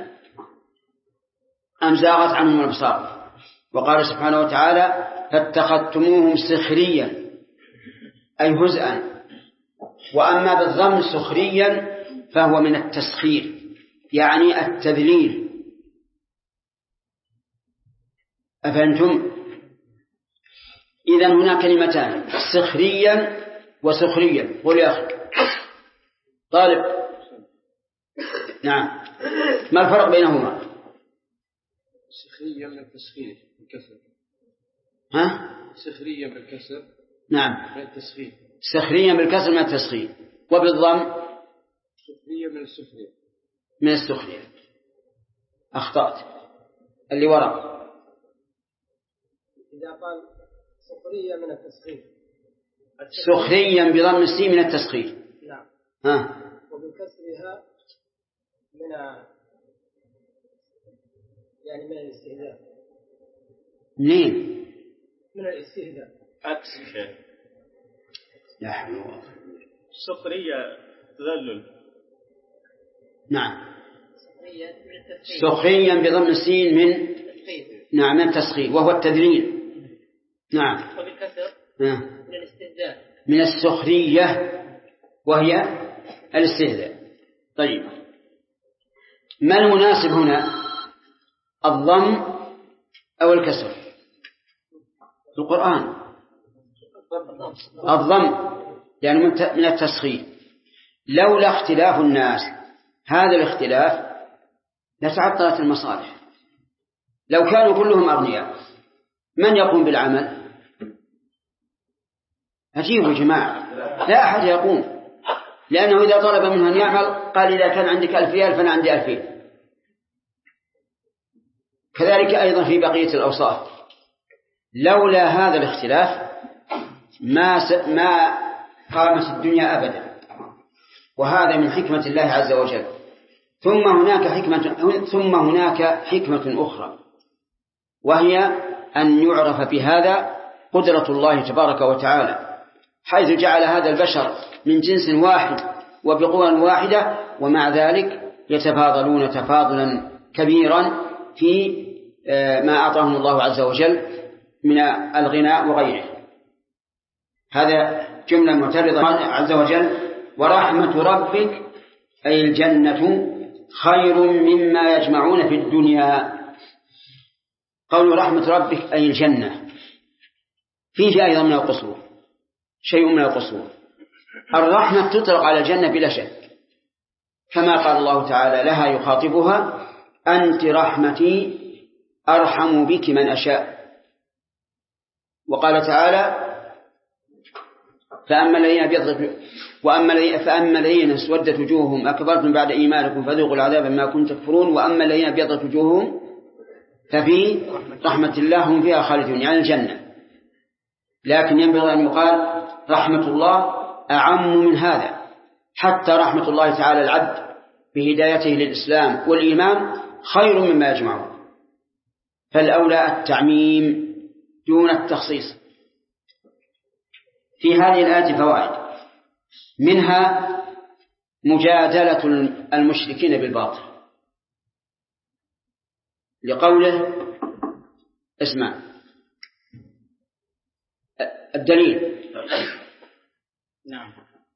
أم زاغت عنهم الأبصار. وقال سبحانه وتعالى فاتخذتموهم سخريا أي هزءا. وأما بالضم سخريا فهو من التسخير، يعني التذليل. أفهمتم؟ إذن هنا كلمتان سخريا وسخريا. قل يا أخي طالب. نعم، ما الفرق بينهما؟ سخريا من التسخير بالكسر. ها؟ سخريا بالكسر. نعم، من التسخير. سخريا بالكسر من التسخير، وبالضم سخريا من السخرية. من السخرية. أخطأت، اللي وراء. إذا قال سخرية من التسخير، سخريا بضم السين من التسخير. نعم. ها؟ وبكسرها يعني من الاستهزاء. منين؟ من الاستهزاء. عكس لا حول ولا قوة. سخرية تذلل. نعم. سخريا بضم السين من نعم من التسخير وهو التذليل. نعم. وبالكسر من الاستهزاء. من السخرية وهي الاستهزاء. طيب ما المناسب هنا الضم أو الكسر في القرآن؟ الضم يعني من التسخير. لولا اختلاف الناس هذا الاختلاف لتعطلت المصالح. لو كانوا كلهم أغنياء من يقوم بالعمل؟ أجيبوا يا جماعة، لا أحد يقوم، لأنه إذا طلب منه أن يعمل قال إذا كان عندك 1000 ريال فأنا عندي 2000. كذلك أيضا في بقية الأوصاف. لولا هذا الاختلاف ما قامت الدنيا أبدا، وهذا من حكمة الله عز وجل. ثم هناك حكمة أخرى، وهي أن يعرف بهذا قدرة الله تبارك وتعالى، حيث جعل هذا البشر من جنس واحد وبقوة واحدة، ومع ذلك يتفاضلون تفاضلا كبيرا في ما أعطاهم الله عز وجل من الغناء وغيره. هذا جملة معترضة عز وجل: ورحمة ربك أي الجنة خير مما يجمعون في الدنيا. قول رحمة ربك أي الجنة فيه أيضا من القصور، شيء من القصور. الرحمة تطلق على الجنة بلا شك، كما قال الله تعالى لها يخاطبها: أنت رحمتي أرحم بك من أشاء. وقال تعالى: فأما الذين اسودت وجوههم أكبرتم بعد إيمانكم فذوقوا العذاب بما كنتم تكفرون، وأما الذين ابيضت وجوههم ففي رحمة الله هم فيها خالدون، يعني الجنة. لكن ينبغي أن يقال رحمة الله أعم من هذا، حتى رحمة الله تعالى العبد بهدايته للإسلام والإيمان خير مما يجمعون، فالأولى التعميم دون التخصيص. في هذه الآية فوائد، منها مجادلة المشركين بالباطل، لقوله اسمع الدليل. نعم.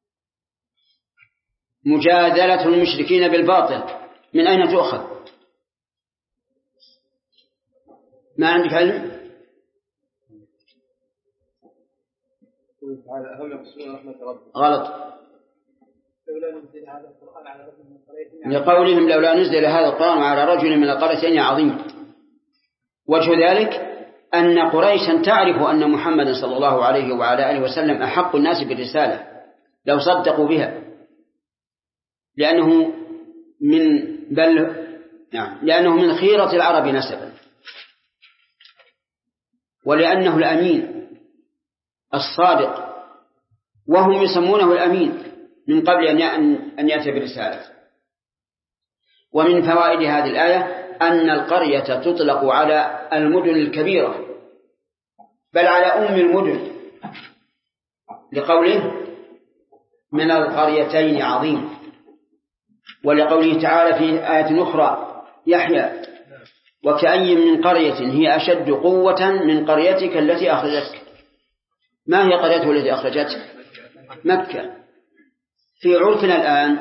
مجادلة المشركين بالباطل من أين تؤخذ؟ ما عندك علم؟ غلط. لقولهم لولا نزل هذا القرآن على رجل من القريتين عظيم. وجه ذلك أن قريشا تعرف أن محمدا صلى الله عليه وعلى آله وسلم أحق الناس بالرسالة لو صدقوا بها، لأنه من خيرة العرب نسبا، ولأنه الأمين الصادق، وهم يسمونه الأمين من قبل أن يأتي برسالة. ومن فوائد هذه الآية أن القرية تطلق على المدن الكبيرة، بل على أم المدن، لقوله من القريتين عظيم، ولقوله تعالى في آية أخرى يحيى: وكأي من قرية هي أشد قوة من قريتك التي أخرجتك. ما هي قريته التي أخرجتك؟ مكة. في عرفنا الآن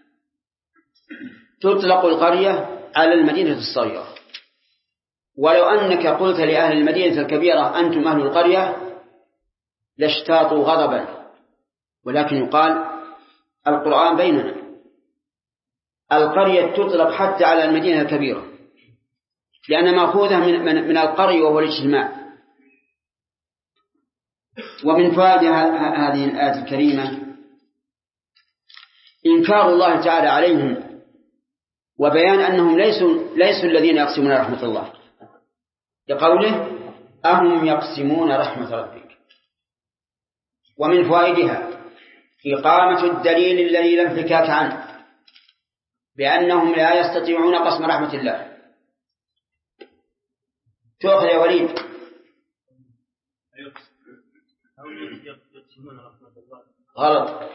تطلق القرية على المدينة الصغيرة، ولو أنك قلت لأهل المدينة الكبيرة أنتم أهل القرية لاشتاطوا غضبا، ولكن يقال القرآن بيننا، القرية تطلق حتى على المدينة الكبيرة، لأن مأخوذة من القرية وهو الاجتماع. ومن فوائد هذه الآية الكريمة إنكار الله تعالى عليهم، وبيان أنهم ليسوا الذين يقسمون رحمة الله، لقوله أهم يقسمون رحمة ربك. ومن فوائدها إقامة الدليل الذي لا انفكاك عنه، بأنهم لا يستطيعون قسم رحمة الله. تؤخذ يا وليد. غلط.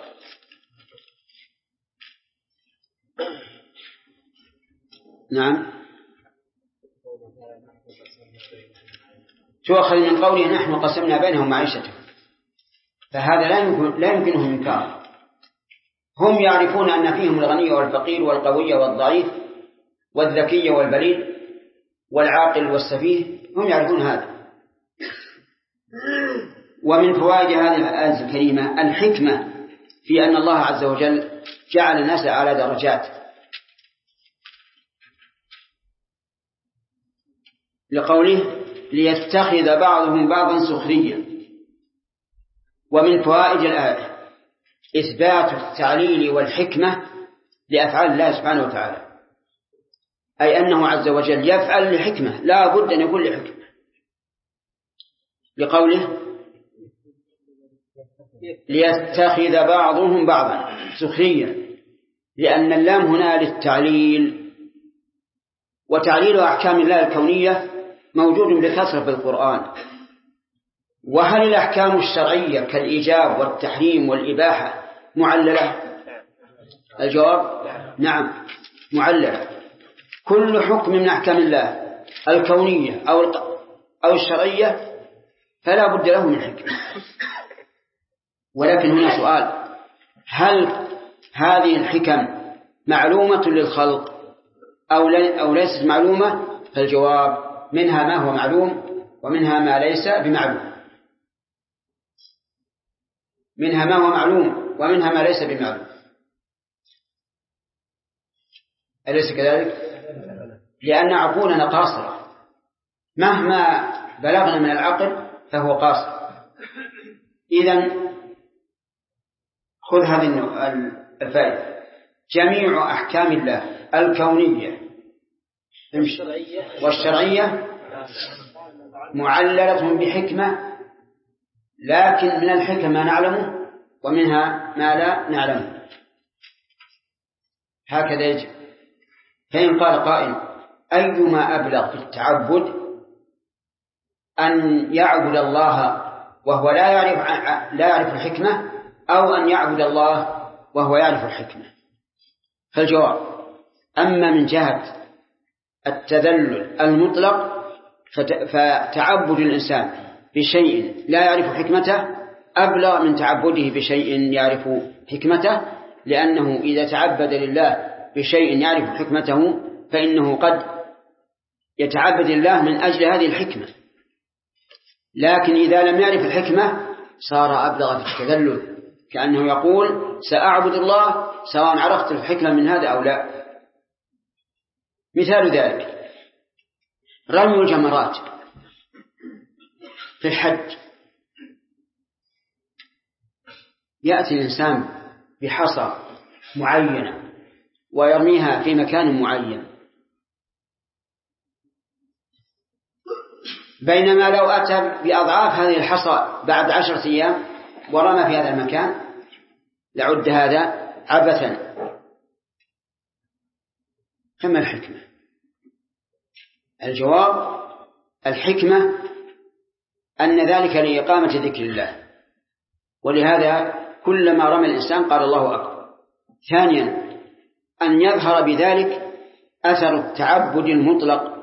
نعم، تؤخذ من قوله نحن قسمنا بينهم معيشتهم، فهذا لا يمكنه إنكار. هم يعرفون أن فيهم الغني والفقير والقوي والضعيف والذكي والبليد والعاقل والسفيه، هم يعرفون هذا. ومن فوائد هذه الآية الكريمة الحكمة في أن الله عز وجل جعل الناس على درجات، لقوله ليتخذ بعضهم بعضا سخريا. ومن فوائد الآية إثبات التعليل والحكمة لأفعال الله سبحانه وتعالى، أي أنه عز وجل يفعل لحكمة، لا بد أن يكون لحكمة، لقوله ليتخذ بعضهم بعضا سخريا، لأن اللام هنا للتعليل، وتعليل أحكام الله الكونية موجود بكثرة في القرآن. وهل الأحكام الشرعية كالإيجاب والتحريم والإباحة معللة؟ الجواب نعم معللة. كل حكم من أحكام الله الكونية أو الشرعية فلا بد له من حكمة. ولكن هنا سؤال: هل هذه الحكم معلومة للخلق أو ليست معلومة؟ فالجواب منها ما هو معلوم ومنها ما ليس بمعلوم، منها ما هو معلوم ومنها ما ليس بمعلوم، أليس كذلك؟ لأن عقولنا قاصرة، مهما بلغنا من العقل فهو قاصر. إذن خذ هذه الفائدة: جميع أحكام الله الكونية والشرعية معللة بحكمة، لكن من الحكمة ما نعلمه ومنها ما لا نعلمه، هكذا يجب. فإن قال قائل: أيما أبلغ في التعبد، أن يعبد الله وهو لا يعرف الحكمة، أو أن يعبد الله وهو يعرف الحكمة؟ فالجواب: أما من جهة التذلل المطلق فتعبد الإنسان بشيء لا يعرف حكمته أبلغ من تعبده بشيء يعرف حكمته، لأنه إذا تعبد لله بشيء يعرف حكمته فإنه قد يتعبد الله من أجل هذه الحكمة، لكن إذا لم يعرف الحكمة صار أبلغ في التذلل، كأنه يقول سأعبد الله سواء عرفت الحكمة من هذا أو لا. مثال ذلك رمي الجمرات في الحج، يأتي الإنسان بحصى معينة ويرميها في مكان معين، بينما لو أتى بأضعاف هذه الحصى بعد 10 أيام ورمى في هذا المكان لعد هذا عبثا. فما الحكمة؟ الجواب: الحكمة أن ذلك لإقامة ذكر الله، ولهذا كلما رمى الإنسان قال الله أكبر. ثانيا أن يظهر بذلك أثر التعبد المطلق،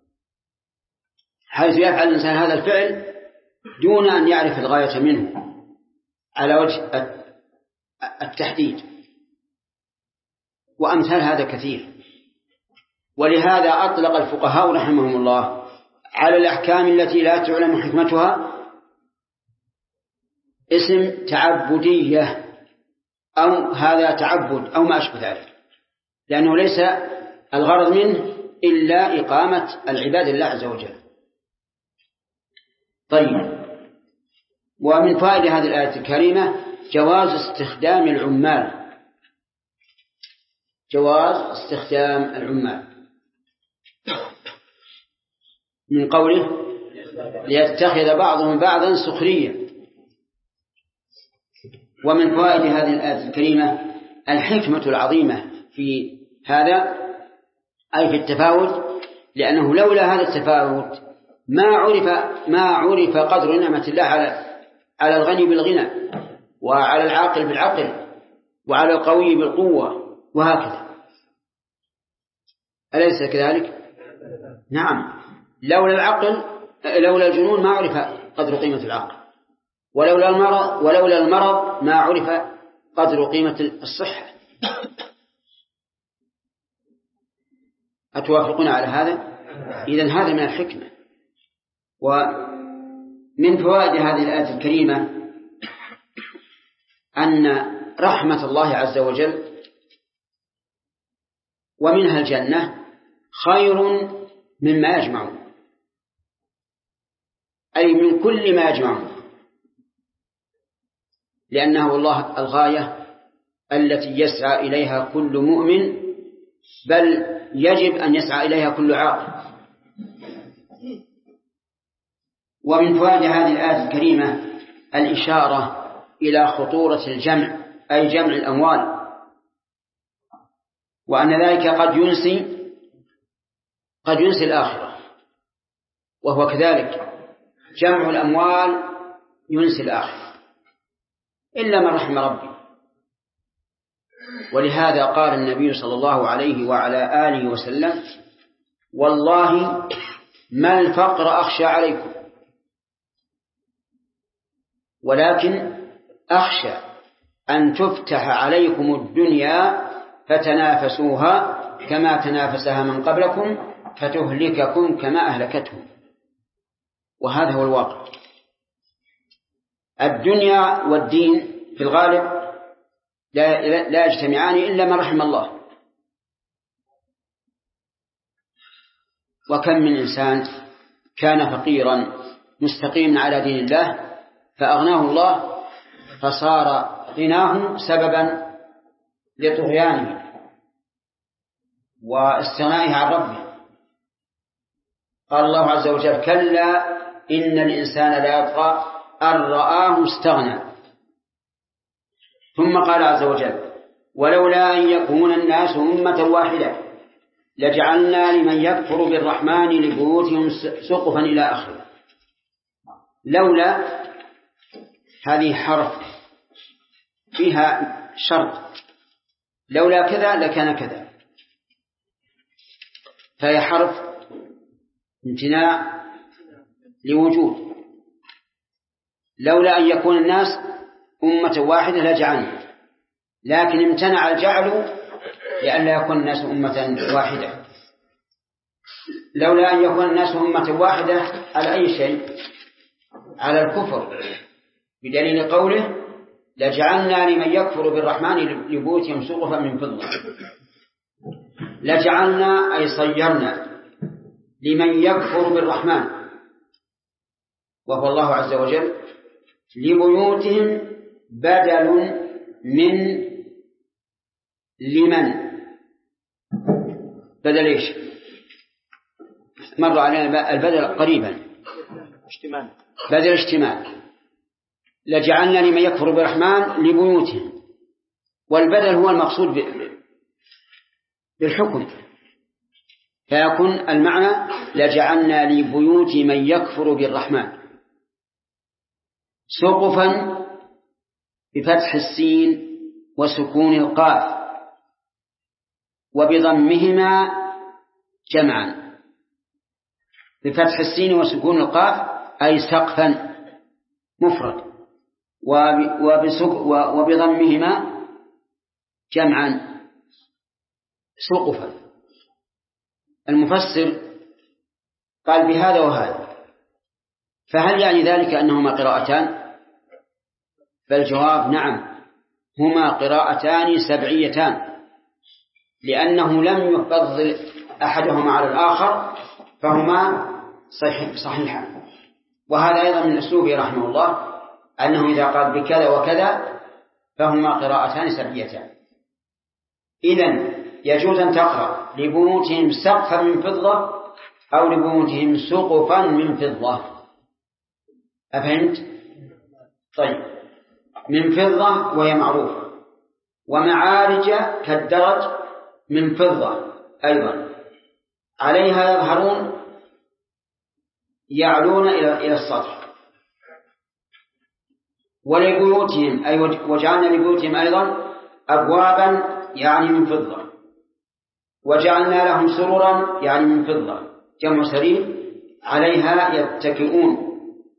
حيث يفعل الإنسان هذا الفعل دون أن يعرف الغاية منه على وجه التحديد، وأمثال هذا كثير. ولهذا أطلق الفقهاء رحمهم الله على الأحكام التي لا تعلم حكمتها اسم تعبدية، أو هذا تعبد أو ما أشبه ذلك، لأنه ليس الغرض منه إلا إقامة العباد لله عز وجل. طيب، ومن فائدة هذه الآية الكريمة جواز استخدام العمال، جواز استخدام العمال من قوله ليتخذ بعضهم بعضا سخريا. ومن فوائد هذه الآية الكريمة الحكمة العظيمة في هذا أي في التفاوت، لأنه لولا هذا التفاوت ما عرف قدر نعمة الله على الغني بالغنى، وعلى العاقل بالعقل، وعلى القوي بالقوة، وهكذا. أليس كذلك؟ نعم. لولا الجنون ما عرف قدر قيمة العقل، ولولا المرض ما عرف قدر قيمة الصحة. أتوافقون على هذا؟ إذن هذا من الحكمة. ومن فوائد هذه الآية الكريمة أن رحمة الله عز وجل ومنها الجنة خير مما يجمعون، أي من كل ما يجمعون، لأنه الله الغاية التي يسعى إليها كل مؤمن، بل يجب أن يسعى إليها كل عاقل. ومن فوائد هذه الآية الكريمة الإشارة إلى خطورة الجمع، أي جمع الأموال، وأن ذلك قد ينسي الآخرة، وهو كذلك جمع الأموال ينسي الآخرة إلا من رحم ربي. ولهذا قال النبي صلى الله عليه وعلى آله وسلم: والله ما الفقر أخشى عليكم، ولكن أخشى أن تفتح عليكم الدنيا فتنافسوها كما تنافسها من قبلكم فتهلككم كما أهلكتهم. وهذا هو الواقع. الدنيا والدين في الغالب لا يجتمعان إلا ما رحم الله. وكم من إنسان كان فقيرا مستقيما على دين الله فأغناه الله، فصار غناه سببا لطغيانه واستغنائه عن ربه. قال الله عز وجل: كلا إن الإنسان لا يطغى أن رآه استغنى. ثم قال عز وجل: ولولا أن يكون الناس أمة واحدة لجعلنا لمن يكفر بالرحمن لبيوتهم سقفا إلى آخره. لولا هذه حرف فيها شرط، لولا كذا لكان كذا، فهي حرف امتناع لوجود. لولا أن يكون الناس أمة واحدة لجعلنا، لكن امتنع الجعل لئلا يكون الناس أمة واحدة. لولا أن يكون الناس أمة واحدة على أي شيء؟ على الكفر، بدليل قوله: لجعلنا لمن يكفر بالرحمن لبيوتهم سقفا من فضة. لجعلنا أي صيرنا لمن يكفر بالرحمن وهو الله عز وجل لبيوتهم بدل من لمن. بدل إيش؟ مر علينا البدل قريبا، بدل اشتمال. لجعلنا لمن يكفر بالرحمن لبيوتهم، والبدل هو المقصود بالحكم، فيكون المعنى: لجعلنا لبيوت من يكفر بالرحمن سقفا بفتح السين وسكون القاف وبضمهما جمعا. بفتح السين وسكون القاف أي سقفا مفرد، وبضمهما جمعا سقفا. المفسر قال بهذا وهذا، فهل يعني ذلك أنهما قراءتان؟ فالجواب: نعم، هما قراءتان سبعيتان، لأنه لم يفضل أحدهما على الآخر، فهما صحيحان. وهذا أيضا من أسلوبه رحمه الله، أنه إذا قال بكذا وكذا فهما قراءتان سبعيتان. إذن يجوز أن تقرأ لبيوتهم سقفا من فضة أو لبيوتهم سقفا من فضة. أفهمت؟ طيب، من فضة وهي معروفة، ومعارج كالدرج من فضة أيضا عليها يظهرون يعلون إلى السطح. ولبيوتهم أي وجعلنا لبيوتهم أيضا أبوابا يعني من فضة، وجعلنا لهم سررا يعني من فضة جمع سرير عليها يتكئون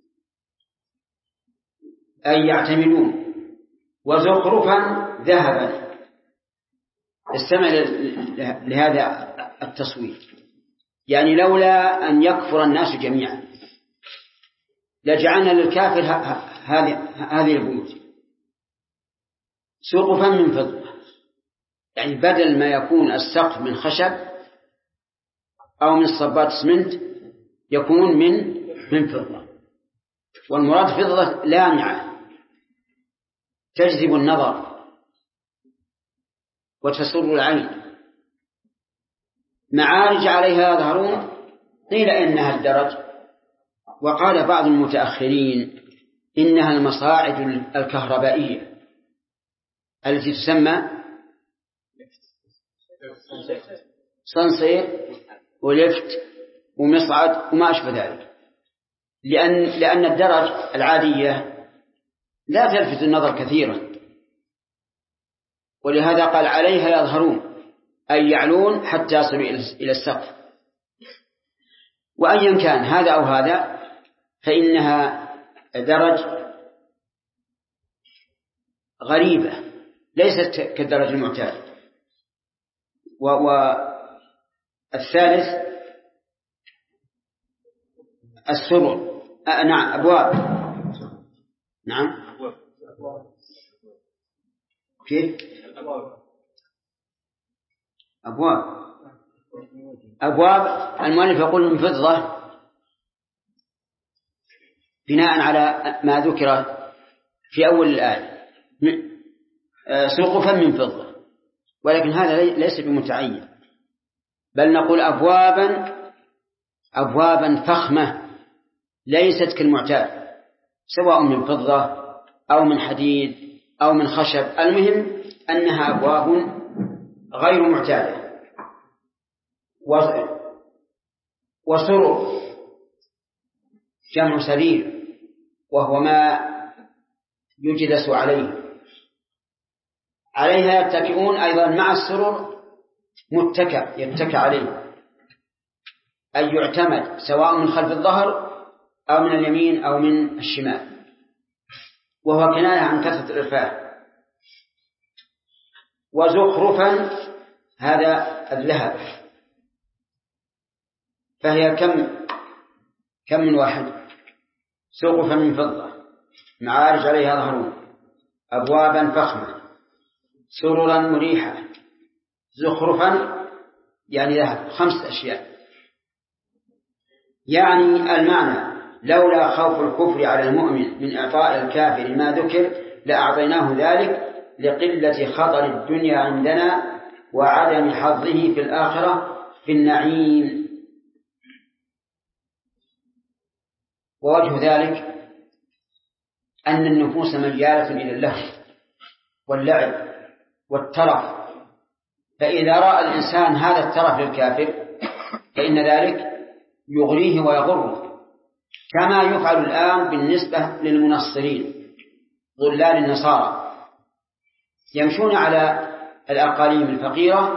أي يعتمدون، وزخرفا ذهبا. استمع لهذا التصوير، يعني لولا أن يكفر الناس جميعا لجعلنا للكافر هذه البيوت سقفا من فضة، يعني بدل ما يكون السقف من خشب أو من صبات اسمنت يكون من فضة. والمراد فضة لامعة تجذب النظر وتسر العين. معارج عليها يظهرون، قيل إنها الدرج، وقال بعض المتأخرين إنها المصاعد الكهربائية التي تسمى صنصير ولفت ومصعد وما أشبه ذلك، لأن الدرج العادية لا تلفت النظر كثيرا، ولهذا قال عليها يظهرون أي يعلون حتى يصلوا إلى السقف. وأيا كان هذا أو هذا فإنها درج غريبة ليست كالدرج المعتاد. والثالث السرر، نعم أبواب، نعم كيف أبواب المؤلف يقول من فضة بناء على ما ذكر في أول الآية سقفا من فضة، ولكن هذا ليس بمتعين، بل نقول أبوابا فخمة ليست كالمعتاد، سواء من فضة أو من حديد أو من خشب، المهم أنها أبواب غير معتادة. وسرر جمع سرير وهو ما يجلس عليها يتكئون أيضا مع السرر يتكى عليه، أي يعتمد سواء من خلف الظهر أو من اليمين أو من الشمال، وهو كناية عن كثرة الإرفاه. وزخرفا هذا الذهب، فهي كم من واحد؟ سقفا من فضة، معارج عليها يظهرون، أبوابا فخمة، سررا مريحة، زخرفا يعني ذهب، 5 أشياء. يعني المعنى لولا خوف الكفر على المؤمن من إعطاء الكافر ما ذكر لأعطيناه ذلك لقلة خطر الدنيا عندنا وعدم حظه في الآخرة في النعيم. ووجه ذلك أن النفوس مجالة إلى اللهو واللعب والترف، فإذا رأى الإنسان هذا الترف للكافر فإن ذلك يغريه ويغره، كما يفعل الآن بالنسبة للمنصرين ضلال النصارى، يمشون على الأقاليم الفقيرة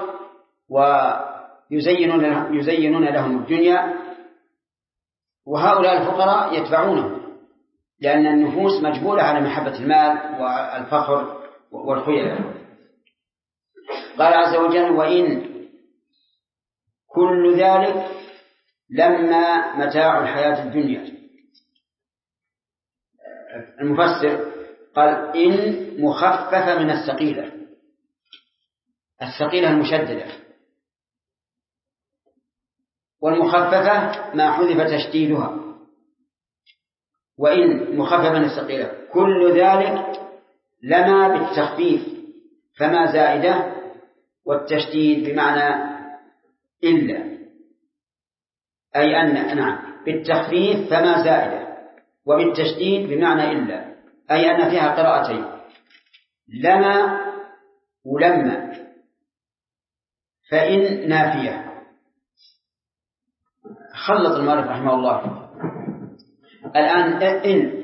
ويزينون لهم الدنيا، وهؤلاء الفقراء يتبعونهم، لأن النفوس مجبولة على محبة المال والفخر والخيلاء. قال عز وجل وإن كل ذلك لما متاع الحياة الدنيا. المفسر قال إن مخففة من الثقيلة المشددة، والمخففة ما حذف تشديدها، وإن مخففة من الثقيلة كل ذلك لما بالتخفيف فما زائدة، والتشديد بمعنى إلا، أي أن نعم بالتخفيف فما زائدة، وبالتشديد بمعنى إلا، أي أن فيها قراءتين لما ولما، فإن نافية. خلط المؤلف رحمه الله الآن إن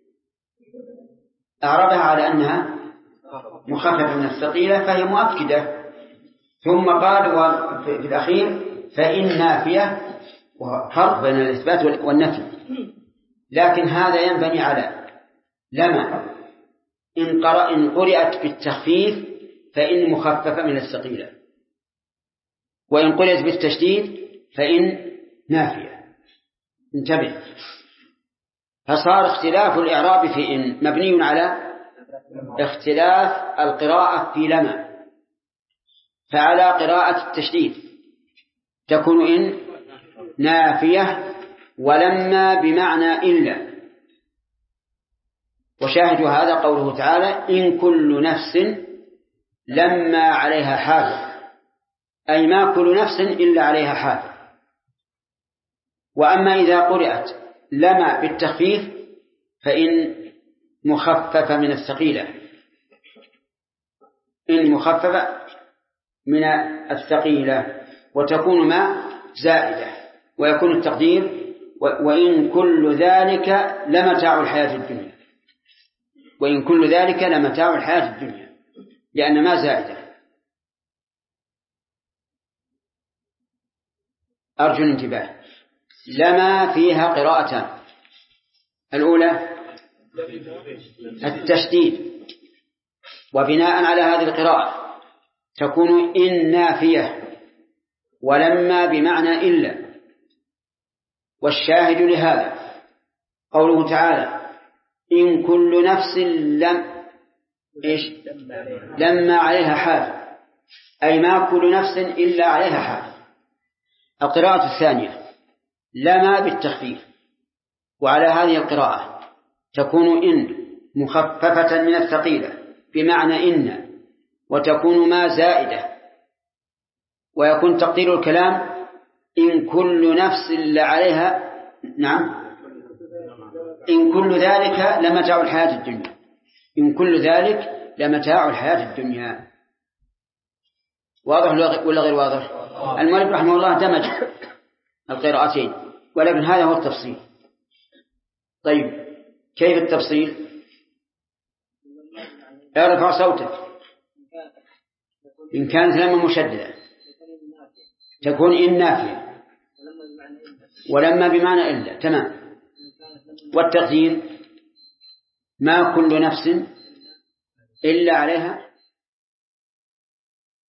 أعربها على أنها مخففة من الثقيلة فهي مؤكدة، ثم قال في الأخير فإن نافية، وفرق بين الإثبات والنفي. لكن هذا ينبني على لما إن قرأت بالتخفيف فإن مخففة من الثقيلة، وإن قرأت بالتشديد فإن نافية. انتبه، فصار اختلاف الإعراب في إن مبني على اختلاف القراءة في لما. فعلى قراءة التشديد تكون إن نافية، ولما بمعنى إلا. وشاهد هذا قوله تعالى إن كل نفس لما عليها حافظ، أي ما كل نفس إلا عليها حافظ. وأما إذا قرأت لما بالتخفيف فإن مخففة من الثقيلة، إن مخففة من الثقيلة، وتكون ما زائدة، ويكون التقدير وإن كل ذلك لمتاع الحياة الدنيا، وإن كل ذلك لمتاع الحياة الدنيا، لأن ما زائدة. أرجو الانتباه. لما فيها قراءتان، الأولى التشديد، وبناء على هذه القراءة تكون إن نافية، ولما بمعنى إلا. والشاهد لهذا قوله تعالى إن كل نفس لما عليها حافظ، أي ما كل نفس إلا عليها حافظ. القراءة الثانية لما بالتخفيف، وعلى هذه القراءة تكون إن مخففة من الثقيلة بمعنى إن، وتكون ما زائدة، ويكون تقدير الكلام إن كل نفس إلا عليها، نعم، إن كل ذلك لمتاع الحياة الدنيا، إن كل ذلك لمتاع الحياة الدنيا. واضح ولا غير واضح؟ المؤلف رحمه الله دمج القراءتين، ولكن هذا هو التفصيل. طيب كيف التفصيل؟ ارفع صوتك. إن كانت لما مشددة تكون إن نافية، ولما بمعنى إلا. تمام. والتقدير ما كل نفس إلا عليها